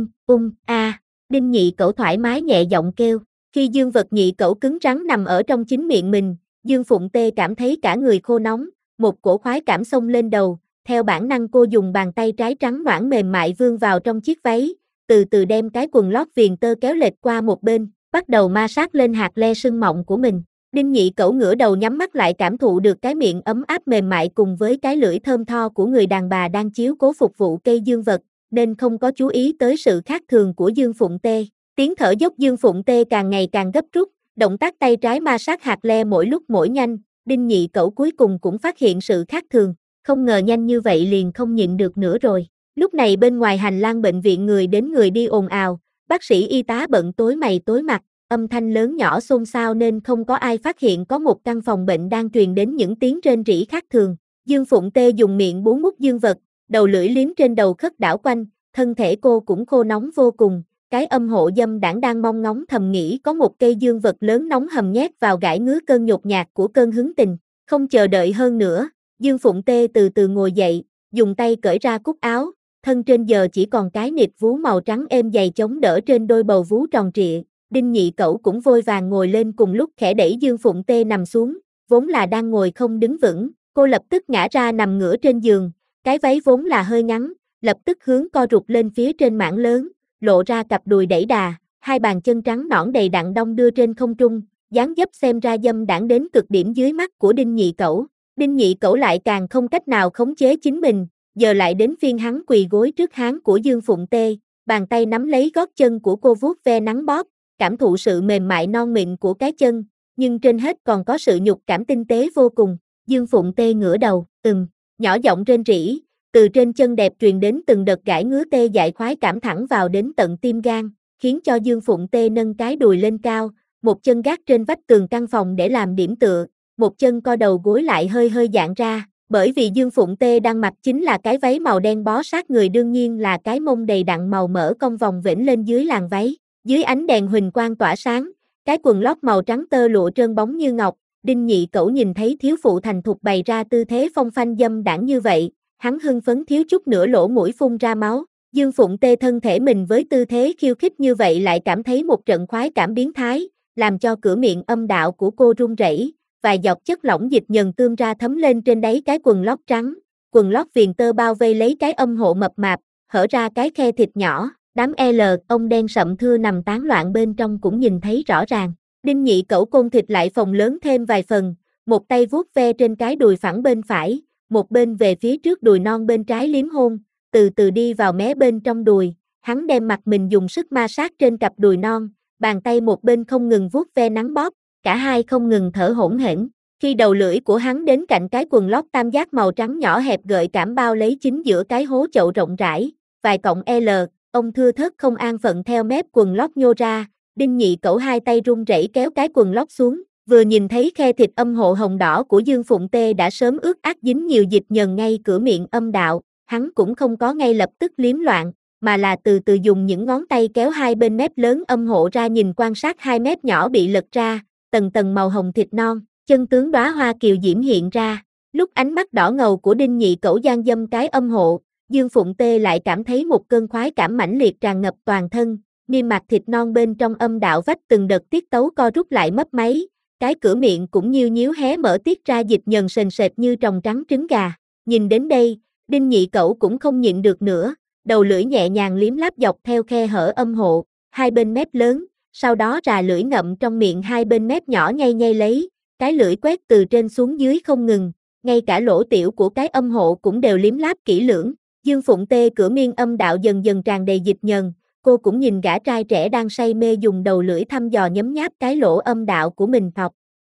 Đinh Nhị Cẩu thoải mái nhẹ giọng kêu. Khi dương vật Nhị Cẩu cứng rắn nằm ở trong chính miệng mình, Dương Phụng Tê cảm thấy cả người khô nóng, một cổ khoái cảm xông lên đầu, theo bản năng cô dùng bàn tay trái trắng nõn mềm mại vươn vào trong chiếc váy, từ từ đem cái quần lót viền tơ kéo lệch qua một bên, bắt đầu ma sát lên hạt le sưng mọng của mình. Đinh Nhị Cẩu ngửa đầu nhắm mắt lại cảm thụ được cái miệng ấm áp mềm mại cùng với cái lưỡi thơm tho của người đàn bà đang chiếu cố phục vụ cây dương vật, nên không có chú ý tới sự khác thường của Dương Phụng Tê. Tiếng thở dốc Dương Phụng Tê càng ngày càng gấp rút, động tác tay trái ma sát hạt le mỗi lúc mỗi nhanh, Đinh Nhị Cẩu cuối cùng cũng phát hiện sự khác thường, không ngờ nhanh như vậy liền không nhịn được nữa rồi. Lúc này bên ngoài hành lang bệnh viện người đến người đi ồn ào, bác sĩ y tá bận tối mày tối mặt, âm thanh lớn nhỏ xôn xao nên không có ai phát hiện có một căn phòng bệnh đang truyền đến những tiếng rên rỉ khác thường. Dương Phụng Tê dùng miệng bú mút dương vật, đầu lưỡi liếm trên đầu khất đảo quanh, thân thể cô cũng khô nóng vô cùng. Cái âm hộ dâm đảng đang mong ngóng thầm nghĩ có một cây dương vật lớn nóng hầm nhét vào gãi ngứa cơn nhột nhạt của cơn hứng tình. Không chờ đợi hơn nữa, Dương Phụng Tê từ từ ngồi dậy, dùng tay cởi ra cúc áo, thân trên giờ chỉ còn cái nịt vú màu trắng êm dày chống đỡ trên đôi bầu vú tròn trịa. Đinh Nhị Cẩu cũng vội vàng ngồi lên cùng lúc khẽ đẩy Dương Phụng Tê nằm xuống, vốn là đang ngồi không đứng vững, cô lập tức ngã ra nằm ngửa trên giường, cái váy vốn là hơi ngắn, lập tức hướng co rụt lên phía trên mảng lớn, lộ ra cặp đùi đẩy đà, hai bàn chân trắng nõn đầy đặn đong đưa trên không trung, dáng dấp xem ra dâm đãng đến cực điểm dưới mắt của Đinh Nhị Cẩu. Đinh Nhị Cẩu lại càng không cách nào khống chế chính mình, giờ lại đến phiên hắn quỳ gối trước háng của Dương Phụng Tê, bàn tay nắm lấy gót chân của cô vuốt ve nắng bóp, cảm thụ sự mềm mại non mịn của cái chân, nhưng trên hết còn có sự nhục cảm tinh tế vô cùng. Dương Phụng Tê ngửa đầu, nhỏ giọng rên rỉ, từ trên chân đẹp truyền đến từng đợt gãi ngứa tê dại khoái cảm thẳng vào đến tận tim gan, khiến cho Dương Phụng Tê nâng cái đùi lên cao, một chân gác trên vách tường căn phòng để làm điểm tựa, một chân co đầu gối lại hơi hơi dạn ra, bởi vì Dương Phụng Tê đang mặc chính là cái váy màu đen bó sát người, đương nhiên là cái mông đầy đặn màu mỡ cong vòng vểnh lên dưới làn váy, dưới ánh đèn huỳnh quang tỏa sáng, cái quần lót màu trắng tơ lụa trơn bóng như ngọc. Đinh Nhị Cẩu nhìn thấy thiếu phụ thành thục bày ra tư thế phong phanh dâm đãng như vậy, hắn hưng phấn thiếu chút nữa lỗ mũi phun ra máu. Dương Phụng Tê thân thể mình với tư thế khiêu khích như vậy lại cảm thấy một trận khoái cảm biến thái, làm cho cửa miệng âm đạo của cô run rẩy, vài giọt chất lỏng dịch nhờn tươm ra thấm lên trên đáy cái quần lót trắng. Quần lót viền tơ bao vây lấy cái âm hộ mập mạp, hở ra cái khe thịt nhỏ, đám ông đen sậm thưa nằm tán loạn bên trong cũng nhìn thấy rõ ràng. Đinh Nhị Cẩu côn thịt lại phồng lớn thêm vài phần, một tay vuốt ve trên cái đùi phẳng bên phải, một bên về phía trước đùi non bên trái liếm hôn, từ từ đi vào mé bên trong đùi, hắn đem mặt mình dùng sức ma sát trên cặp đùi non, bàn tay một bên không ngừng vuốt ve nắng bóp, cả hai không ngừng thở hổn hển. Khi đầu lưỡi của hắn đến cạnh cái quần lót tam giác màu trắng nhỏ hẹp gợi cảm bao lấy chính giữa cái hố chậu rộng rãi, vài cọng ông thưa thớt không an phận theo mép quần lót nhô ra. Đinh Nhị Cẩu hai tay run rẩy kéo cái quần lót xuống, vừa nhìn thấy khe thịt âm hộ hồng đỏ của Dương Phụng Tê đã sớm ướt át dính nhiều dịch nhờn ngay cửa miệng âm đạo, hắn cũng không có ngay lập tức liếm loạn, mà là từ từ dùng những ngón tay kéo hai bên mép lớn âm hộ ra, nhìn quan sát hai mép nhỏ bị lật ra, tầng tầng màu hồng thịt non, chân tướng đóa hoa kiều diễm hiện ra. Lúc ánh mắt đỏ ngầu của Đinh Nhị Cẩu gian dâm cái âm hộ, Dương Phụng Tê lại cảm thấy một cơn khoái cảm mãnh liệt tràn ngập toàn thân. Niêm mạc thịt non bên trong âm đạo vách từng đợt tiết tấu co rút lại mấp máy, cái cửa miệng cũng như nhíu hé mở tiết ra dịch nhờn sền sệt như tròng trắng trứng gà. Nhìn đến đây, Đinh Nhị Cẩu cũng không nhịn được nữa, đầu lưỡi nhẹ nhàng liếm láp dọc theo khe hở âm hộ, hai bên mép lớn, sau đó rà lưỡi ngậm trong miệng hai bên mép nhỏ nhai nhai lấy, cái lưỡi quét từ trên xuống dưới không ngừng, ngay cả lỗ tiểu của cái âm hộ cũng đều liếm láp kỹ lưỡng. Dương Phụng Tê cửa miên âm đạo dần dần tràn đầy dịch nhờn. Cô cũng nhìn gã trai trẻ đang say mê dùng đầu lưỡi thăm dò nhấm nháp cái lỗ âm đạo của mình.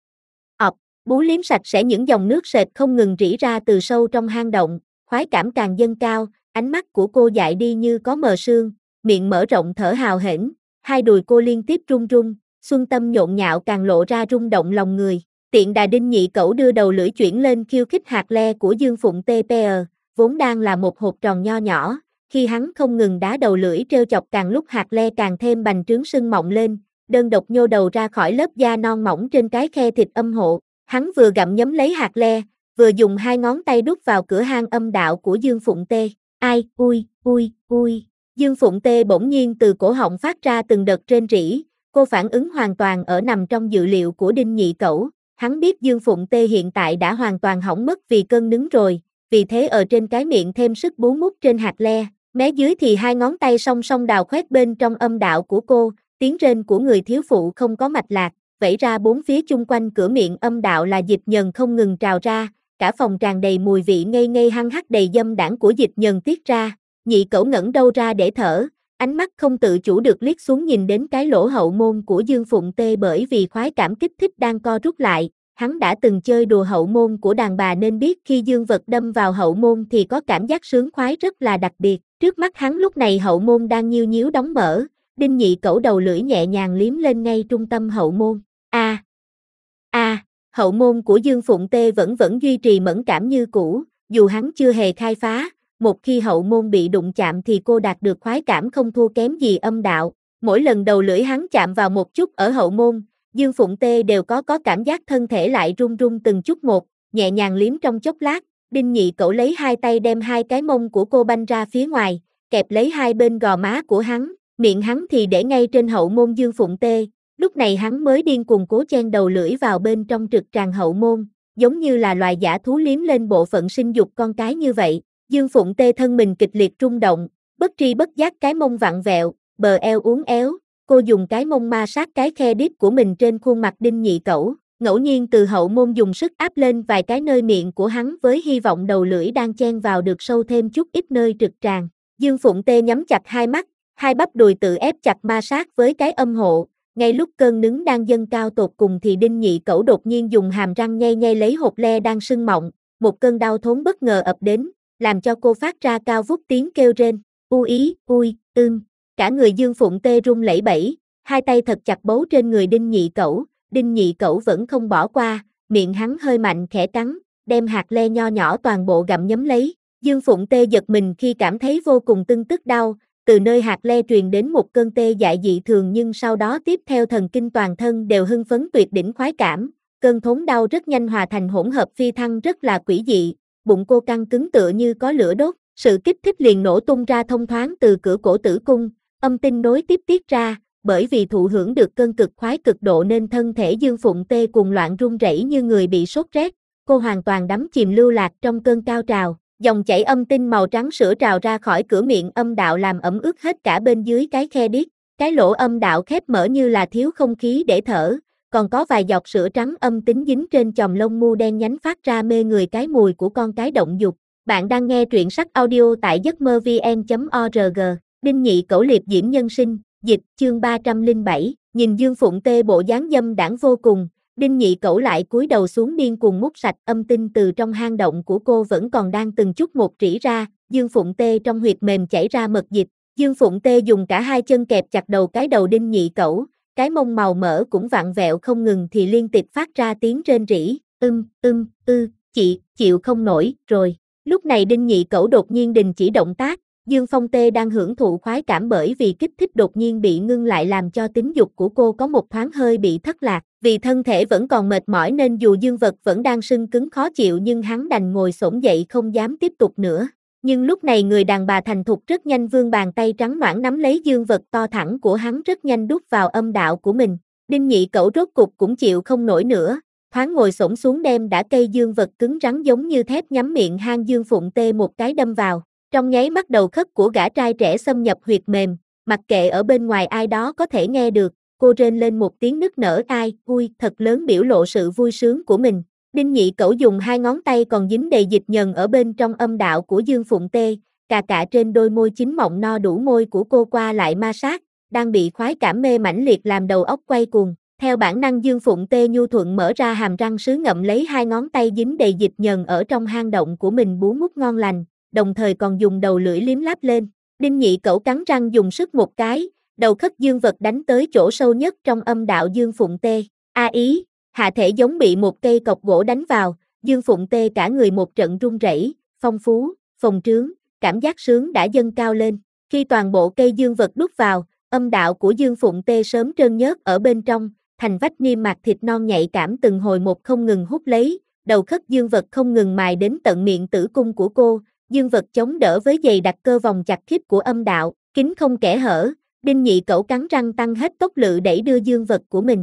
Bú liếm sạch sẽ những dòng nước sệt không ngừng rỉ ra từ sâu trong hang động, khoái cảm càng dâng cao, ánh mắt của cô dại đi như có mờ sương, miệng mở rộng thở hào hển, hai đùi cô liên tiếp run run, xuân tâm nhộn nhạo càng lộ ra rung động lòng người. Tiện đà Đinh Nhị Cẩu đưa đầu lưỡi chuyển lên khiêu khích hạt le của Dương Phụng TPR, vốn đang là một hột tròn nho nhỏ, khi hắn không ngừng đá đầu lưỡi trêu chọc càng lúc hạt le càng thêm bành trướng sưng mọng lên, đơn độc nhô đầu ra khỏi lớp da non mỏng trên cái khe thịt âm hộ, hắn vừa gặm nhấm lấy hạt le, vừa dùng hai ngón tay đút vào cửa hang âm đạo của Dương Phụng Tê. Ai, ui, ui, ui. Dương Phụng Tê bỗng nhiên từ cổ họng phát ra từng đợt rên rỉ, cô phản ứng hoàn toàn ở nằm trong dự liệu của Đinh Nhị Cẩu. Hắn biết Dương Phụng Tê hiện tại đã hoàn toàn hỏng mất vì cơn nứng rồi, vì thế ở trên cái miệng thêm sức bú mút trên hạt le, mé dưới thì hai ngón tay song song đào khoét bên trong âm đạo của cô, tiếng rên của người thiếu phụ không có mạch lạc, vẩy ra bốn phía chung quanh cửa miệng âm đạo là dịch nhờn không ngừng trào ra, cả phòng tràn đầy mùi vị ngây ngây hăng hắc đầy dâm đãng của dịch nhờn tiết ra. Nhị Cẩu ngẩng đầu ra để thở, ánh mắt không tự chủ được liếc xuống nhìn đến cái lỗ hậu môn của Dương Phụng Tê bởi vì khoái cảm kích thích đang co rút lại. Hắn đã từng chơi đùa hậu môn của đàn bà nên biết khi dương vật đâm vào hậu môn thì có cảm giác sướng khoái rất là đặc biệt. Trước mắt hắn lúc này hậu môn đang nhiêu nhíu đóng mở, Đinh Nhị Cẩu đầu lưỡi nhẹ nhàng liếm lên ngay trung tâm hậu môn. Hậu môn của Dương Phụng Tê vẫn duy trì mẫn cảm như cũ, dù hắn chưa hề khai phá, một khi hậu môn bị đụng chạm thì cô đạt được khoái cảm không thua kém gì âm đạo. Mỗi lần đầu lưỡi hắn chạm vào một chút ở hậu môn, Dương Phụng Tê đều có cảm giác thân thể lại run run từng chút một, nhẹ nhàng liếm trong chốc lát, Đinh Nhị Cẩu lấy hai tay đem hai cái mông của cô banh ra phía ngoài, kẹp lấy hai bên gò má của hắn, miệng hắn thì để ngay trên hậu môn Dương Phụng Tê, lúc này hắn mới điên cuồng cố chen đầu lưỡi vào bên trong trực tràng hậu môn, giống như là loài dã thú liếm lên bộ phận sinh dục con cái như vậy. Dương Phụng Tê thân mình kịch liệt rung động, bất tri bất giác cái mông vặn vẹo, bờ eo uốn éo. Cô dùng cái mông ma sát cái khe đít của mình trên khuôn mặt Đinh Nhị Cẩu, ngẫu nhiên từ hậu môn dùng sức áp lên vài cái nơi miệng của hắn với hy vọng đầu lưỡi đang chen vào được sâu thêm chút ít nơi trực tràng. Dương Phụng Tê nhắm chặt hai mắt, hai bắp đùi tự ép chặt ma sát với cái âm hộ. Ngay lúc cơn nứng đang dâng cao tột cùng thì Đinh Nhị Cẩu đột nhiên dùng hàm răng nhay nhay lấy hột le đang sưng mọng, một cơn đau thốn bất ngờ ập đến, làm cho cô phát ra cao vút tiếng kêu rên, ui, Cả người Dương Phụng Tê run lẩy bẩy, hai tay thật chặt bấu trên người Đinh Nhị Cẩu vẫn không bỏ qua, miệng hắn hơi mạnh khẽ cắn, đem hạt le nho nhỏ toàn bộ gặm nhấm lấy. Dương Phụng Tê giật mình khi cảm thấy vô cùng tưng tức đau, từ nơi hạt le truyền đến một cơn tê dại dị thường nhưng sau đó tiếp theo thần kinh toàn thân đều hưng phấn tuyệt đỉnh khoái cảm, cơn thốn đau rất nhanh hòa thành hỗn hợp phi thăng rất là quỷ dị, bụng cô căng cứng tựa như có lửa đốt, sự kích thích liền nổ tung ra thông thoáng từ cửa cổ tử cung. Âm tinh nối tiếp tiết ra, bởi vì thụ hưởng được cơn cực khoái cực độ nên thân thể Dương Phụng Tê cuồng loạn run rẩy như người bị sốt rét, cô hoàn toàn đắm chìm lưu lạc trong cơn cao trào, dòng chảy âm tinh màu trắng sữa trào ra khỏi cửa miệng âm đạo làm ẩm ướt hết cả bên dưới cái khe điếc, cái lỗ âm đạo khép mở như là thiếu không khí để thở, còn có vài giọt sữa trắng âm tính dính trên chòm lông mu đen nhánh phát ra mê người cái mùi của con cái động dục. Bạn đang nghe truyện sách audio tại giấcmơ-vn.org. Đinh Nhị Cẩu liệp diễm nhân sinh, dịch, chương 307, nhìn Dương Phụng Tê bộ dáng dâm đãng vô cùng, Đinh Nhị Cẩu lại cúi đầu xuống điên cuồng mút sạch âm tinh từ trong hang động của cô vẫn còn đang từng chút một rỉ ra, Dương Phụng Tê trong huyệt mềm chảy ra mật dịch, Dương Phụng Tê dùng cả hai chân kẹp chặt đầu cái đầu Đinh Nhị Cẩu, cái mông màu mỡ cũng vặn vẹo không ngừng thì liên tiếp phát ra tiếng rên rỉ, chị, chịu không nổi, rồi. Lúc này Đinh Nhị Cẩu đột nhiên đình chỉ động tác, Dương Phong Tê đang hưởng thụ khoái cảm bởi vì kích thích đột nhiên bị ngưng lại làm cho tính dục của cô có một thoáng hơi bị thất lạc, vì thân thể vẫn còn mệt mỏi nên dù dương vật vẫn đang sưng cứng khó chịu nhưng hắn đành ngồi xổm dậy không dám tiếp tục nữa. Nhưng lúc này người đàn bà thành thục rất nhanh vươn bàn tay trắng nõn nắm lấy dương vật to thẳng của hắn rất nhanh đút vào âm đạo của mình. Đinh Nhị Cẩu rốt cục cũng chịu không nổi nữa, thoáng ngồi xổm xuống đem đã cây dương vật cứng rắn giống như thép nhắm miệng hang Dương Phụng Tê một cái đâm vào. Trong nháy mắt đầu khất của gã trai trẻ xâm nhập huyệt mềm, mặc kệ ở bên ngoài ai đó có thể nghe được, cô rên lên một tiếng nức nở ai, vui, thật lớn biểu lộ sự vui sướng của mình. Đinh Nhị Cẩu dùng hai ngón tay còn dính đầy dịch nhờn ở bên trong âm đạo của Dương Phụng Tê, cà trên đôi môi chín mọng no đủ môi của cô qua lại ma sát, đang bị khoái cảm mê mãnh liệt làm đầu óc quay cuồng. Theo bản năng Dương Phụng Tê nhu thuận mở ra hàm răng sứ ngậm lấy hai ngón tay dính đầy dịch nhờn ở trong hang động của mình bú mút ngon lành, đồng thời còn dùng đầu lưỡi liếm láp lên. Đinh Nhị Cẩu cắn răng dùng sức một cái, đầu khất dương vật đánh tới chỗ sâu nhất trong âm đạo Dương Phụng Tê. Ý, hạ thể giống bị một cây cọc gỗ đánh vào, Dương Phụng Tê cả người một trận run rẩy, phong phú, phồng trướng, cảm giác sướng đã dâng cao lên. Khi toàn bộ cây dương vật đút vào, âm đạo của Dương Phụng Tê sớm trơn nhớt ở bên trong, thành vách niêm mạc thịt non nhạy cảm từng hồi một không ngừng hút lấy, đầu khất dương vật không ngừng mài đến tận miệng tử cung của cô, dương vật chống đỡ với giày đặc cơ vòng chặt khít của âm đạo, kín không kẽ hở. Đinh Nhị Cẩu cắn răng tăng hết tốc lực đẩy đưa dương vật của mình,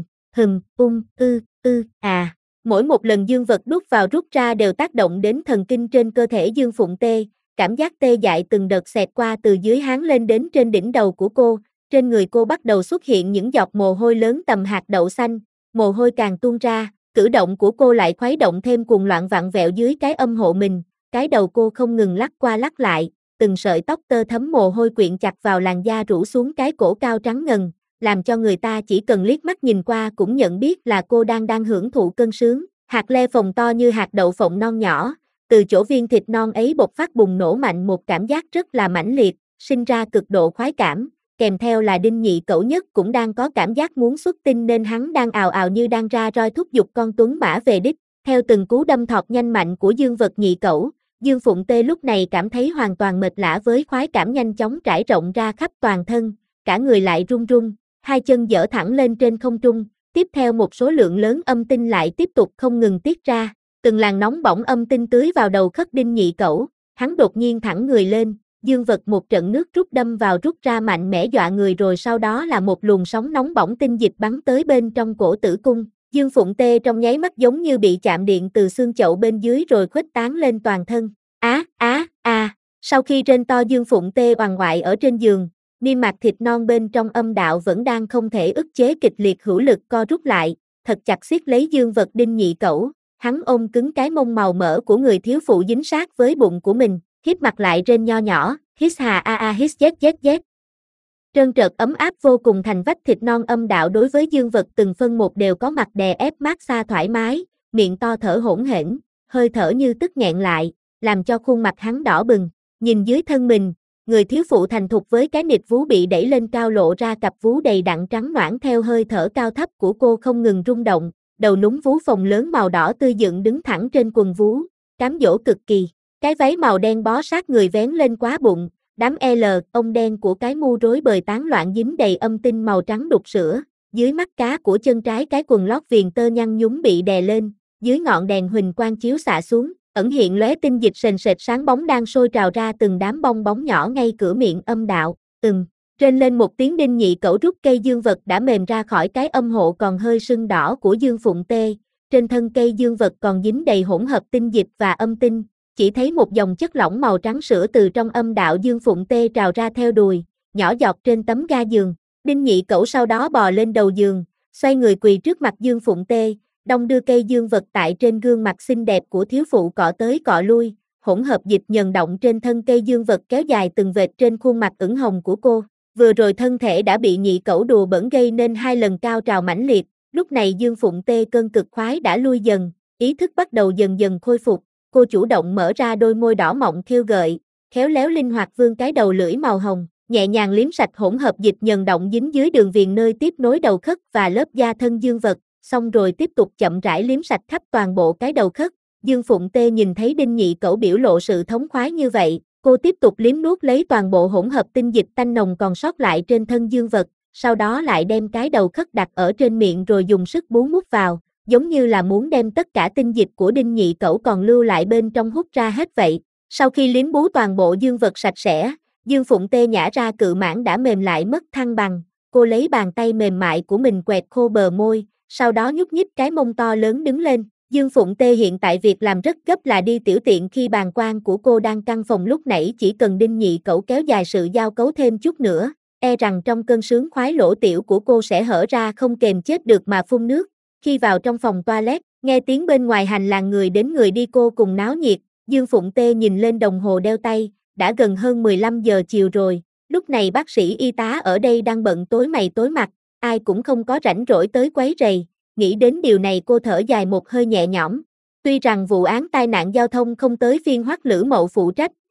mỗi một lần dương vật đút vào rút ra đều tác động đến thần kinh trên cơ thể Dương Phụng Tê, cảm giác tê dại từng đợt xẹt qua từ dưới háng lên đến trên đỉnh đầu của cô, trên người cô bắt đầu xuất hiện những giọt mồ hôi lớn tầm hạt đậu xanh, mồ hôi càng tuôn ra, cử động của cô lại khuấy động thêm cuồng loạn vặn vẹo dưới cái âm hộ mình, cái đầu cô không ngừng lắc qua lắc lại, từng sợi tóc tơ thấm mồ hôi quyện chặt vào làn da rủ xuống cái cổ cao trắng ngần, làm cho người ta chỉ cần liếc mắt nhìn qua cũng nhận biết là cô đang hưởng thụ cơn sướng. Hạt le phồng to như hạt đậu phộng non nhỏ, từ chỗ viên thịt non ấy bộc phát bùng nổ mạnh một cảm giác rất là mãnh liệt, sinh ra cực độ khoái cảm, kèm theo là Đinh Nhị Cẩu nhất cũng đang có cảm giác muốn xuất tinh nên hắn đang ào ào như đang ra roi thúc giục con tuấn mã về đích. Theo từng cú đâm thọt nhanh mạnh của dương vật Nhị Cẩu, Dương Phụng Tê lúc này cảm thấy hoàn toàn mệt lả với khoái cảm nhanh chóng trải rộng ra khắp toàn thân, cả người lại run run, hai chân giở thẳng lên trên không trung. Tiếp theo một số lượng lớn âm tinh lại tiếp tục không ngừng tiết ra, từng làn nóng bỏng âm tinh tưới vào đầu khất Đinh Nhị Cẩu, hắn đột nhiên thẳng người lên, dương vật một trận nước rút đâm vào rút ra mạnh mẽ dọa người rồi sau đó là một luồng sóng nóng bỏng tinh dịch bắn tới bên trong cổ tử cung, Dương Phụng Tê trong nháy mắt giống như bị chạm điện từ xương chậu bên dưới rồi khuếch tán lên toàn thân. Sau khi rên to Dương Phụng Tê oằn oại ở trên giường, niêm mạc thịt non bên trong âm đạo vẫn đang không thể ức chế kịch liệt hữu lực co rút lại, thật chặt siết lấy dương vật Đinh Nhị Cẩu, hắn ôm cứng cái mông màu mỡ của người thiếu phụ dính sát với bụng của mình, hít mặt lại rên nho nhỏ, hít hít z. Trơn trợt ấm áp vô cùng thành vách thịt non âm đạo đối với dương vật từng phân một đều có mặt đè ép mát xa thoải mái, miệng to thở hỗn hển, hơi thở như tức nghẹn lại, làm cho khuôn mặt hắn đỏ bừng, nhìn dưới thân mình. Người thiếu phụ thành thục với cái nịt vú bị đẩy lên cao lộ ra cặp vú đầy đặn trắng nõn theo hơi thở cao thấp của cô không ngừng rung động, đầu núng vú phồng lớn màu đỏ tươi dựng đứng thẳng trên quần vú, cám dỗ cực kỳ. Cái váy màu đen bó sát người vén lên quá bụng, đám ông đen của cái mu rối bời tán loạn dính đầy âm tinh màu trắng đục sữa, dưới mắt cá của chân trái cái quần lót viền tơ nhăn nhúm bị đè lên, dưới ngọn đèn huỳnh quang chiếu xạ xuống. Ẩn hiện lóe tinh dịch sền sệt sáng bóng đang sôi trào ra từng đám bong bóng nhỏ ngay cửa miệng âm đạo, rên lên một tiếng Đinh Nhị Cẩu rút cây dương vật đã mềm ra khỏi cái âm hộ còn hơi sưng đỏ của Dương Phụng Tê, trên thân cây dương vật còn dính đầy hỗn hợp tinh dịch và âm tinh, chỉ thấy một dòng chất lỏng màu trắng sữa từ trong âm đạo Dương Phụng Tê trào ra theo đùi, nhỏ giọt trên tấm ga giường. Đinh Nhị Cẩu sau đó bò lên đầu giường, xoay người quỳ trước mặt Dương Phụng Tê, đong đưa cây dương vật tại trên gương mặt xinh đẹp của thiếu phụ cọ tới cọ lui, hỗn hợp dịch nhờn động trên thân cây dương vật kéo dài từng vệt trên khuôn mặt ửng hồng của cô. Vừa rồi thân thể đã bị Nhị Cẩu đùa bỡn gây nên 2 lần cao trào mãnh liệt, lúc này Dương Phụng Tê cơn cực khoái đã lui dần, ý thức bắt đầu dần dần khôi phục, cô chủ động mở ra đôi môi đỏ mọng khiêu gợi, khéo léo linh hoạt vươn cái đầu lưỡi màu hồng, nhẹ nhàng liếm sạch hỗn hợp dịch nhờn động dính dưới đường viền nơi tiếp nối đầu khất và lớp da thân dương vật. Xong rồi tiếp tục chậm rãi liếm sạch khắp toàn bộ cái đầu khất. Dương Phụng Tê nhìn thấy Đinh Nhị Cẩu biểu lộ sự thống khoái như vậy, cô tiếp tục liếm nuốt lấy toàn bộ hỗn hợp tinh dịch tanh nồng còn sót lại trên thân dương vật, sau đó lại đem cái đầu khất đặt ở trên miệng rồi dùng sức bú mút vào, giống như là muốn đem tất cả tinh dịch của Đinh Nhị Cẩu còn lưu lại bên trong hút ra hết vậy. Sau khi liếm bú toàn bộ dương vật sạch sẽ, Dương Phụng Tê nhả ra cự mãng đã mềm lại mất thăng bằng, cô lấy bàn tay mềm mại của mình quẹt khô bờ môi, sau đó nhúc nhích cái mông to lớn đứng lên. Dương Phụng Tê hiện tại việc làm rất gấp là đi tiểu tiện khi bàng quang của cô đang căng phồng lúc nãy chỉ cần Đinh Nhị Cẩu kéo dài sự giao cấu thêm chút nữa, e rằng trong cơn sướng khoái lỗ tiểu của cô sẽ hở ra không kềm chết được mà phun nước. Khi vào trong phòng toilet, nghe tiếng bên ngoài hành lang người đến người đi cô cùng náo nhiệt, Dương Phụng Tê nhìn lên đồng hồ đeo tay, đã gần hơn 15 giờ chiều rồi, lúc này bác sĩ y tá ở đây đang bận tối mày tối mặt, ai cũng không có rảnh rỗi tới quấy rầy. Nghĩ đến điều này cô thở dài một hơi nhẹ nhõm. Tuy rằng vụ án tai nạn giao thông không tới phiên Hoắc Lữ Mậu phụ trách,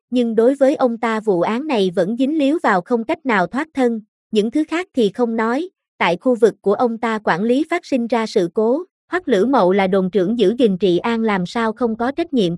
nhưng đối với ông ta vụ án này vẫn dính líu vào không cách nào thoát thân, những thứ khác thì không nói, tại khu vực của ông ta quản lý phát sinh ra sự cố, Hoắc Lữ Mậu là đồn trưởng giữ gìn trị an làm sao không có trách nhiệm.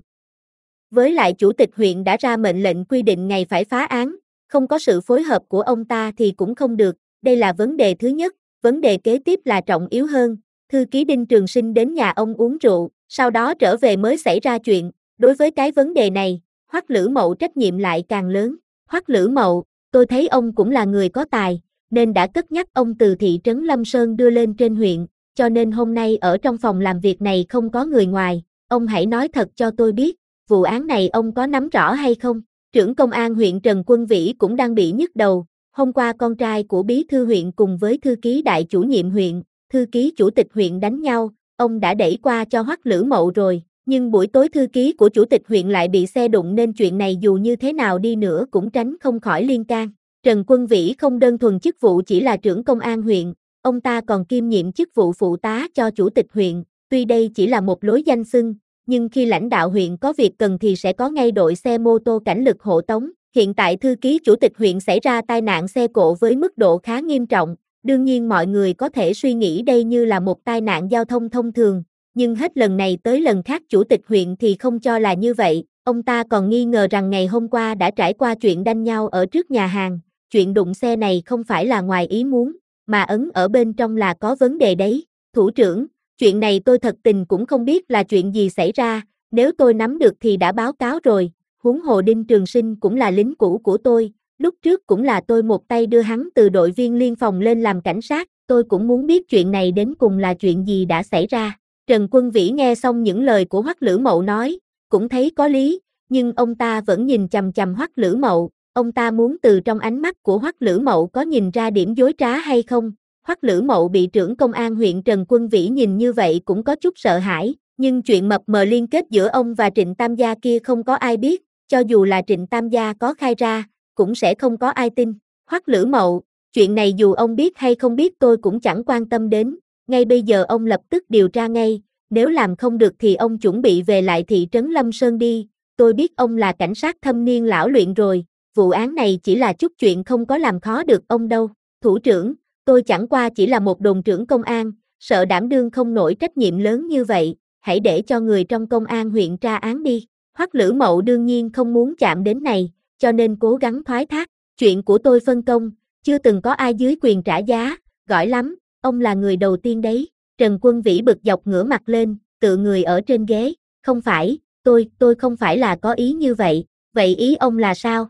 Với lại chủ tịch huyện đã ra mệnh lệnh quy định ngày phải phá án, không có sự phối hợp của ông ta thì cũng không được, đây là vấn đề thứ nhất, vấn đề kế tiếp là trọng yếu hơn, thư ký Đinh Trường Sinh đến nhà ông uống rượu, sau đó trở về mới xảy ra chuyện, đối với cái vấn đề này, Hoắc Lữ Mậu trách nhiệm lại càng lớn. Hoắc Lữ Mậu, tôi thấy ông cũng là người có tài, nên đã cất nhắc ông từ thị trấn Lâm Sơn đưa lên trên huyện, cho nên hôm nay ở trong phòng làm việc này không có người ngoài, ông hãy nói thật cho tôi biết, vụ án này ông có nắm rõ hay không? Trưởng công an huyện Trần Quân Vĩ cũng đang bị nhức đầu, hôm qua con trai của bí thư huyện cùng với thư ký đại chủ nhiệm huyện, thư ký chủ tịch huyện đánh nhau, ông đã đẩy qua cho Hoắc Lữ Mậu rồi, nhưng buổi tối thư ký của chủ tịch huyện lại bị xe đụng nên chuyện này dù như thế nào đi nữa cũng tránh không khỏi liên can. Trần Quân Vĩ không đơn thuần chức vụ chỉ là trưởng công an huyện, ông ta còn kiêm nhiệm chức vụ phụ tá cho chủ tịch huyện, tuy đây chỉ là một lối danh xưng, nhưng khi lãnh đạo huyện có việc cần thì sẽ có ngay đội xe mô tô cảnh lực hộ tống. Hiện tại thư ký chủ tịch huyện xảy ra tai nạn xe cộ với mức độ khá nghiêm trọng, đương nhiên mọi người có thể suy nghĩ đây như là một tai nạn giao thông thông thường, nhưng hết lần này tới lần khác chủ tịch huyện thì không cho là như vậy, ông ta còn nghi ngờ rằng ngày hôm qua đã trải qua chuyện đánh nhau ở trước nhà hàng, chuyện đụng xe này không phải là ngoài ý muốn, mà ấn ở bên trong là có vấn đề đấy. Thủ trưởng, chuyện này tôi thật tình cũng không biết là chuyện gì xảy ra, nếu tôi nắm được thì đã báo cáo rồi, huống hồ Đinh Trường Sinh cũng là lính cũ của tôi, lúc trước cũng là tôi một tay đưa hắn từ đội viên liên phòng lên làm cảnh sát, tôi cũng muốn biết chuyện này đến cùng là chuyện gì đã xảy ra. Trần Quân Vĩ nghe xong những lời của Hoắc Lữ Mậu nói, cũng thấy có lý, nhưng ông ta vẫn nhìn chằm chằm Hoắc Lữ Mậu, ông ta muốn từ trong ánh mắt của Hoắc Lữ Mậu có nhìn ra điểm dối trá hay không. Hoắc Lữ Mậu bị trưởng công an huyện Trần Quân Vĩ nhìn như vậy cũng có chút sợ hãi, nhưng chuyện mập mờ liên kết giữa ông và Trịnh Tam Gia kia không có ai biết, cho dù là Trịnh Tam Gia có khai ra, cũng sẽ không có ai tin. Hoắc Lữ Mậu, chuyện này dù ông biết hay không biết tôi cũng chẳng quan tâm đến, ngay bây giờ ông lập tức điều tra ngay, nếu làm không được thì ông chuẩn bị về lại thị trấn Lâm Sơn đi, tôi biết ông là cảnh sát thâm niên lão luyện rồi, vụ án này chỉ là chút chuyện không có làm khó được ông đâu. Thủ trưởng, tôi chẳng qua chỉ là một đồn trưởng công an, sợ đảm đương không nổi trách nhiệm lớn như vậy, hãy để cho người trong công an huyện tra án đi. Hoắc Lữ Mậu đương nhiên không muốn chạm đến này, cho nên cố gắng thoái thác, chuyện của tôi phân công, chưa từng có ai dưới quyền trả giá, giỏi lắm, ông là người đầu tiên đấy. Trần Quân Vĩ bực dọc ngửa mặt lên, tựa người ở trên ghế, không phải, tôi không phải là có ý như vậy, vậy ý ông là sao?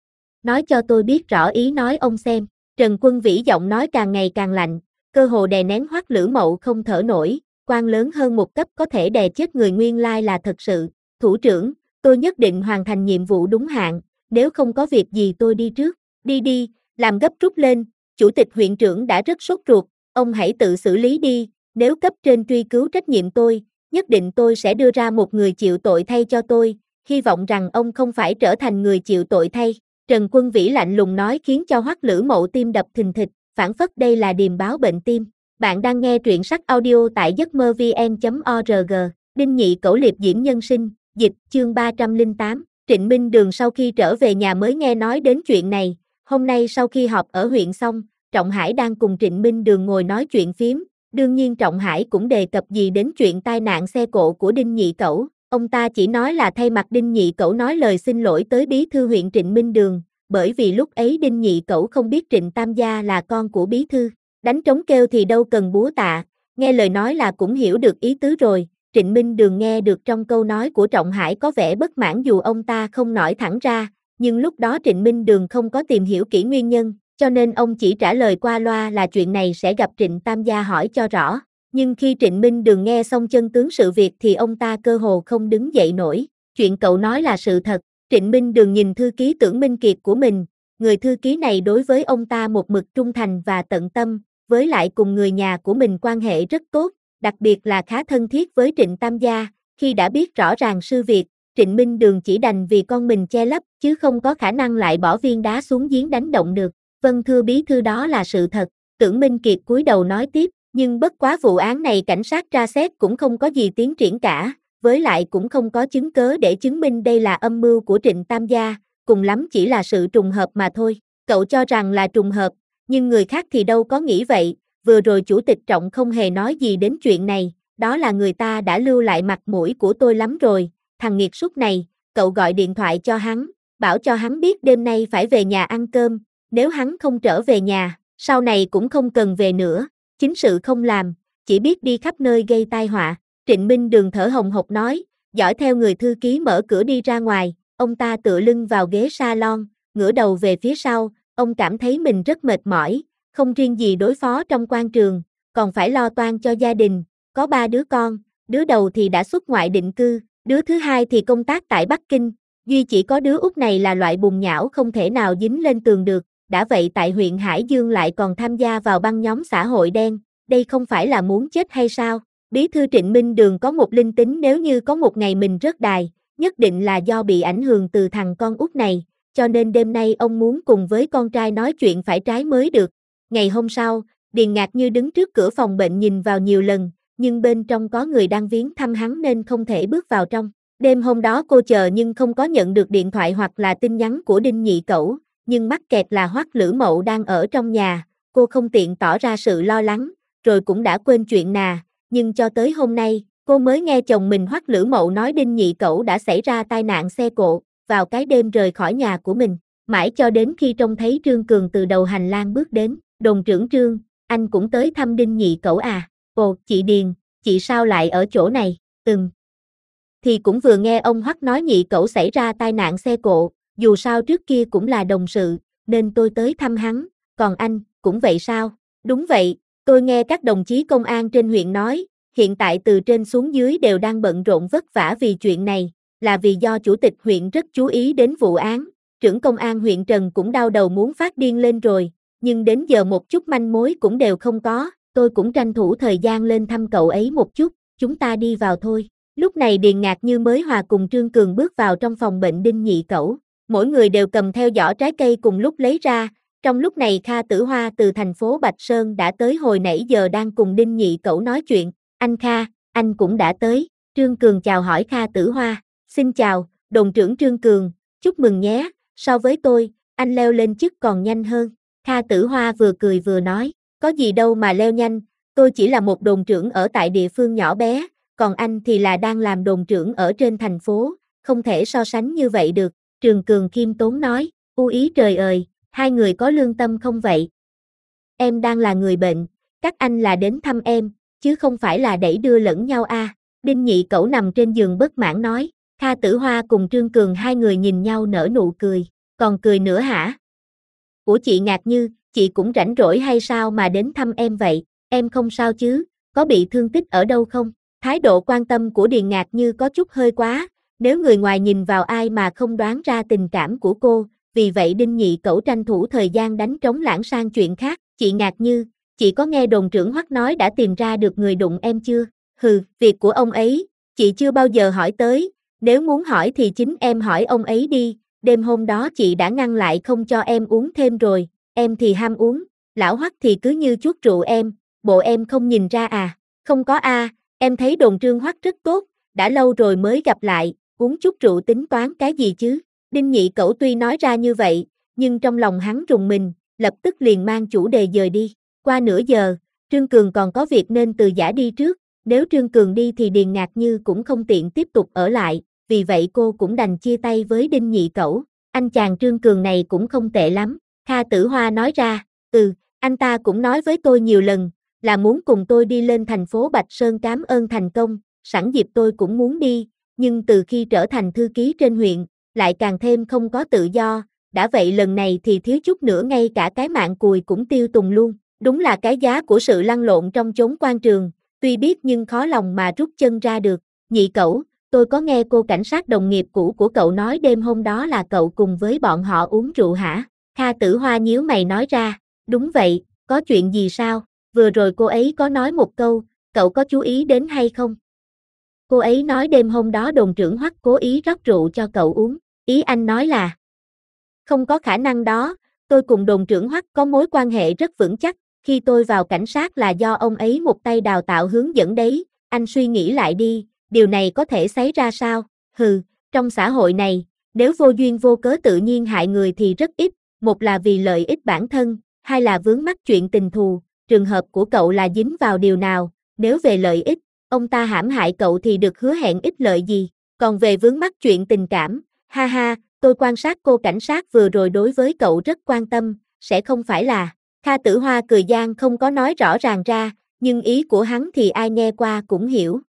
Nói cho tôi biết rõ ý nói ông xem. Trần Quân Vĩ giọng nói càng ngày càng lạnh, cơ hồ đè nén Hoắc Lữ Mậu không thở nổi, quan lớn hơn một cấp có thể đè chết người nguyên lai là thật sự. Thủ trưởng, tôi nhất định hoàn thành nhiệm vụ đúng hạn, nếu không có việc gì tôi đi trước. Đi, làm gấp rút lên, chủ tịch huyện trưởng đã rất sốt ruột, ông hãy tự xử lý đi, nếu cấp trên truy cứu trách nhiệm tôi, nhất định tôi sẽ đưa ra một người chịu tội thay cho tôi, hy vọng rằng ông không phải trở thành người chịu tội thay. Trần Quân Vĩ lạnh lùng nói khiến cho Hoắc Lữ Mậu tim đập thình thịch, phảng phất đây là điềm báo bệnh tim. Bạn đang nghe truyện sách audio tại giấc mơ vn.org, Đinh Nhị Cẩu Liệp Diễm Nhân Sinh, dịch, chương 308. Trịnh Minh Đường sau khi trở về nhà mới nghe nói đến chuyện này, hôm nay sau khi họp ở huyện xong, Trọng Hải đang cùng Trịnh Minh Đường ngồi nói chuyện phiếm, đương nhiên Trọng Hải cũng đề cập gì đến chuyện tai nạn xe cộ của Đinh Nhị Cẩu, ông ta chỉ nói là thay mặt Đinh Nhị Cẩu nói lời xin lỗi tới bí thư huyện Trịnh Minh Đường, bởi vì lúc ấy Đinh Nhị Cẩu không biết Trịnh Tam Gia là con của bí thư, đánh trống kêu thì đâu cần búa tạ, nghe lời nói là cũng hiểu được ý tứ rồi. Trịnh Minh Đường nghe được trong câu nói của Trọng Hải có vẻ bất mãn dù ông ta không nói thẳng ra, nhưng lúc đó Trịnh Minh Đường không có tìm hiểu kỹ nguyên nhân, cho nên ông chỉ trả lời qua loa là chuyện này sẽ gặp Trịnh Tam Gia hỏi cho rõ. Nhưng khi Trịnh Minh Đường nghe xong chân tướng sự việc thì ông ta cơ hồ không đứng dậy nổi, chuyện cậu nói là sự thật. Trịnh Minh Đường nhìn thư ký Tưởng Minh Kiệt của mình, người thư ký này đối với ông ta một mực trung thành và tận tâm, với lại cùng người nhà của mình quan hệ rất tốt, đặc biệt là khá thân thiết với Trịnh Tam Gia, khi đã biết rõ ràng sự việc, Trịnh Minh Đường chỉ đành vì con mình che lấp, chứ không có khả năng lại bỏ viên đá xuống giếng đánh động được. Vâng thưa bí thư đó là sự thật, Tưởng Minh Kiệt cúi đầu nói tiếp, nhưng bất quá vụ án này cảnh sát tra xét cũng không có gì tiến triển cả, với lại cũng không có chứng cớ để chứng minh đây là âm mưu của Trịnh Tam gia, cùng lắm chỉ là sự trùng hợp mà thôi. Cậu cho rằng là trùng hợp, nhưng người khác thì đâu có nghĩ vậy, vừa rồi Chủ tịch Trọng không hề nói gì đến chuyện này, đó là người ta đã lưu lại mặt mũi của tôi lắm rồi, thằng nghiệt súc này, cậu gọi điện thoại cho hắn, bảo cho hắn biết đêm nay phải về nhà ăn cơm, nếu hắn không trở về nhà, sau này cũng không cần về nữa, chính sự không làm, chỉ biết đi khắp nơi gây tai họa. Trịnh Minh Đường thở hồng hộc nói, dõi theo người thư ký mở cửa đi ra ngoài, ông ta tựa lưng vào ghế salon, ngửa đầu về phía sau, ông cảm thấy mình rất mệt mỏi, không riêng gì đối phó trong quan trường, còn phải lo toan cho gia đình, có 3 đứa con, đứa đầu thì đã xuất ngoại định cư, đứa thứ hai thì công tác tại Bắc Kinh, duy chỉ có đứa út này là loại bùn nhão không thể nào dính lên tường được, đã vậy tại huyện Hải Dương lại còn tham gia vào băng nhóm xã hội đen, đây không phải là muốn chết hay sao? Bí thư Trịnh Minh Đường có một linh tính nếu như có một ngày mình rớt đài, nhất định là do bị ảnh hưởng từ thằng con út này, cho nên đêm nay ông muốn cùng với con trai nói chuyện phải trái mới được. Ngày hôm sau, Điền Ngạc Như đứng trước cửa phòng bệnh nhìn vào nhiều lần, nhưng bên trong có người đang viếng thăm hắn nên không thể bước vào trong. Đêm hôm đó cô chờ nhưng không có nhận được điện thoại hoặc là tin nhắn của Đinh Nhị Cẩu, nhưng mắc kẹt là Hoắc Lữ Mậu đang ở trong nhà, cô không tiện tỏ ra sự lo lắng, rồi cũng đã quên chuyện nhưng cho tới hôm nay, cô mới nghe chồng mình Hoắc Lữ Mậu nói Đinh Nhị Cẩu đã xảy ra tai nạn xe cộ, vào cái đêm rời khỏi nhà của mình, mãi cho đến khi trông thấy Trương Cường từ đầu hành lang bước đến, đồn trưởng Trương, anh cũng tới thăm Đinh Nhị Cẩu à, ồ, chị Điền, chị sao lại ở chỗ này, thì cũng vừa nghe ông Hoắc nói Nhị Cẩu xảy ra tai nạn xe cộ, dù sao trước kia cũng là đồng sự, nên tôi tới thăm hắn, còn anh, cũng vậy sao, đúng vậy. Tôi nghe các đồng chí công an trên huyện nói, hiện tại từ trên xuống dưới đều đang bận rộn vất vả vì chuyện này, là vì do chủ tịch huyện rất chú ý đến vụ án, trưởng công an huyện Trần cũng đau đầu muốn phát điên lên rồi, nhưng đến giờ một chút manh mối cũng đều không có, tôi cũng tranh thủ thời gian lên thăm cậu ấy một chút, chúng ta đi vào thôi. Lúc này Điền Ngạc Như mới hòa cùng Trương Cường bước vào trong phòng bệnh Đinh Nhị Cẩu, mỗi người đều cầm theo giỏ trái cây cùng lúc lấy ra. Trong lúc này Kha Tử Hoa từ thành phố Bạch Sơn đã tới hồi nãy giờ đang cùng Đinh Nhị Cẩu nói chuyện, anh Kha, anh cũng đã tới, Trương Cường chào hỏi Kha Tử Hoa, xin chào, đồn trưởng Trương Cường, chúc mừng nhé, so với tôi, anh leo lên chức còn nhanh hơn, Kha Tử Hoa vừa cười vừa nói, có gì đâu mà leo nhanh, tôi chỉ là một đồn trưởng ở tại địa phương nhỏ bé, còn anh thì là đang làm đồn trưởng ở trên thành phố, không thể so sánh như vậy được, Trương Cường khiêm tốn nói, ý trời ơi. Hai người có lương tâm không vậy? Em đang là người bệnh, các anh là đến thăm em, chứ không phải là đẩy đưa lẫn nhau à. Đinh Nhị Cẩu nằm trên giường bất mãn nói, Kha Tử Hoa cùng Trương Cường hai người nhìn nhau nở nụ cười, còn cười nữa hả? Ủa chị Ngạc Như, chị cũng rảnh rỗi hay sao mà đến thăm em vậy, em không sao chứ, có bị thương tích ở đâu không? Thái độ quan tâm của Điền Ngạc Như có chút hơi quá, nếu người ngoài nhìn vào ai mà không đoán ra tình cảm của cô. Vì vậy Đinh Nhị Cẩu tranh thủ thời gian đánh trống lãng sang chuyện khác, chị Ngạc Như, chị có nghe đồn trưởng Hoắc nói đã tìm ra được người đụng em chưa? Hừ, việc của ông ấy, chị chưa bao giờ hỏi tới, nếu muốn hỏi thì chính em hỏi ông ấy đi, đêm hôm đó chị đã ngăn lại không cho em uống thêm rồi, em thì ham uống, lão Hoắc thì cứ như chuốt rượu em, bộ em không nhìn ra à? Không có a, em thấy đồn Trương Hoắc rất tốt, đã lâu rồi mới gặp lại, uống chút rượu tính toán cái gì chứ? Đinh Nhị Cẩu tuy nói ra như vậy, nhưng trong lòng hắn rùng mình, lập tức liền mang chủ đề dời đi. Qua nửa giờ, Trương Cường còn có việc nên từ giã đi trước, nếu Trương Cường đi thì Điền Ngạc Như cũng không tiện tiếp tục ở lại, vì vậy cô cũng đành chia tay với Đinh Nhị Cẩu. Anh chàng Trương Cường này cũng không tệ lắm, Kha Tử Hoa nói ra, anh ta cũng nói với tôi nhiều lần, là muốn cùng tôi đi lên thành phố Bạch Sơn cảm ơn thành công, sẵn dịp tôi cũng muốn đi, nhưng từ khi trở thành thư ký trên huyện, lại càng thêm không có tự do, đã vậy lần này thì thiếu chút nữa ngay cả cái mạng cùi cũng tiêu tùng luôn, đúng là cái giá của sự lăn lộn trong chốn quan trường, tuy biết nhưng khó lòng mà rút chân ra được. Nhị Cẩu, tôi có nghe cô cảnh sát đồng nghiệp cũ của cậu nói đêm hôm đó là cậu cùng với bọn họ uống rượu hả? Kha Tử Hoa nhíu mày nói ra, đúng vậy, có chuyện gì sao? Vừa rồi cô ấy có nói một câu, cậu có chú ý đến hay không? Cô ấy nói đêm hôm đó đồn trưởng Hoắc cố ý rót rượu cho cậu uống, ý anh nói là không có khả năng đó, tôi cùng đồn trưởng Hoắc có mối quan hệ rất vững chắc, khi tôi vào cảnh sát là do ông ấy một tay đào tạo hướng dẫn đấy, anh suy nghĩ lại đi, điều này có thể xảy ra sao? Hừ, trong xã hội này, nếu vô duyên vô cớ tự nhiên hại người thì rất ít, một là vì lợi ích bản thân, hai là vướng mắc chuyện tình thù, trường hợp của cậu là dính vào điều nào, nếu về lợi ích, ông ta hãm hại cậu thì được hứa hẹn ích lợi gì, còn về vướng mắc chuyện tình cảm, ha ha, tôi quan sát cô cảnh sát vừa rồi đối với cậu rất quan tâm, sẽ không phải là, Kha Tử Hoa cười gian không có nói rõ ràng ra, nhưng ý của hắn thì ai nghe qua cũng hiểu.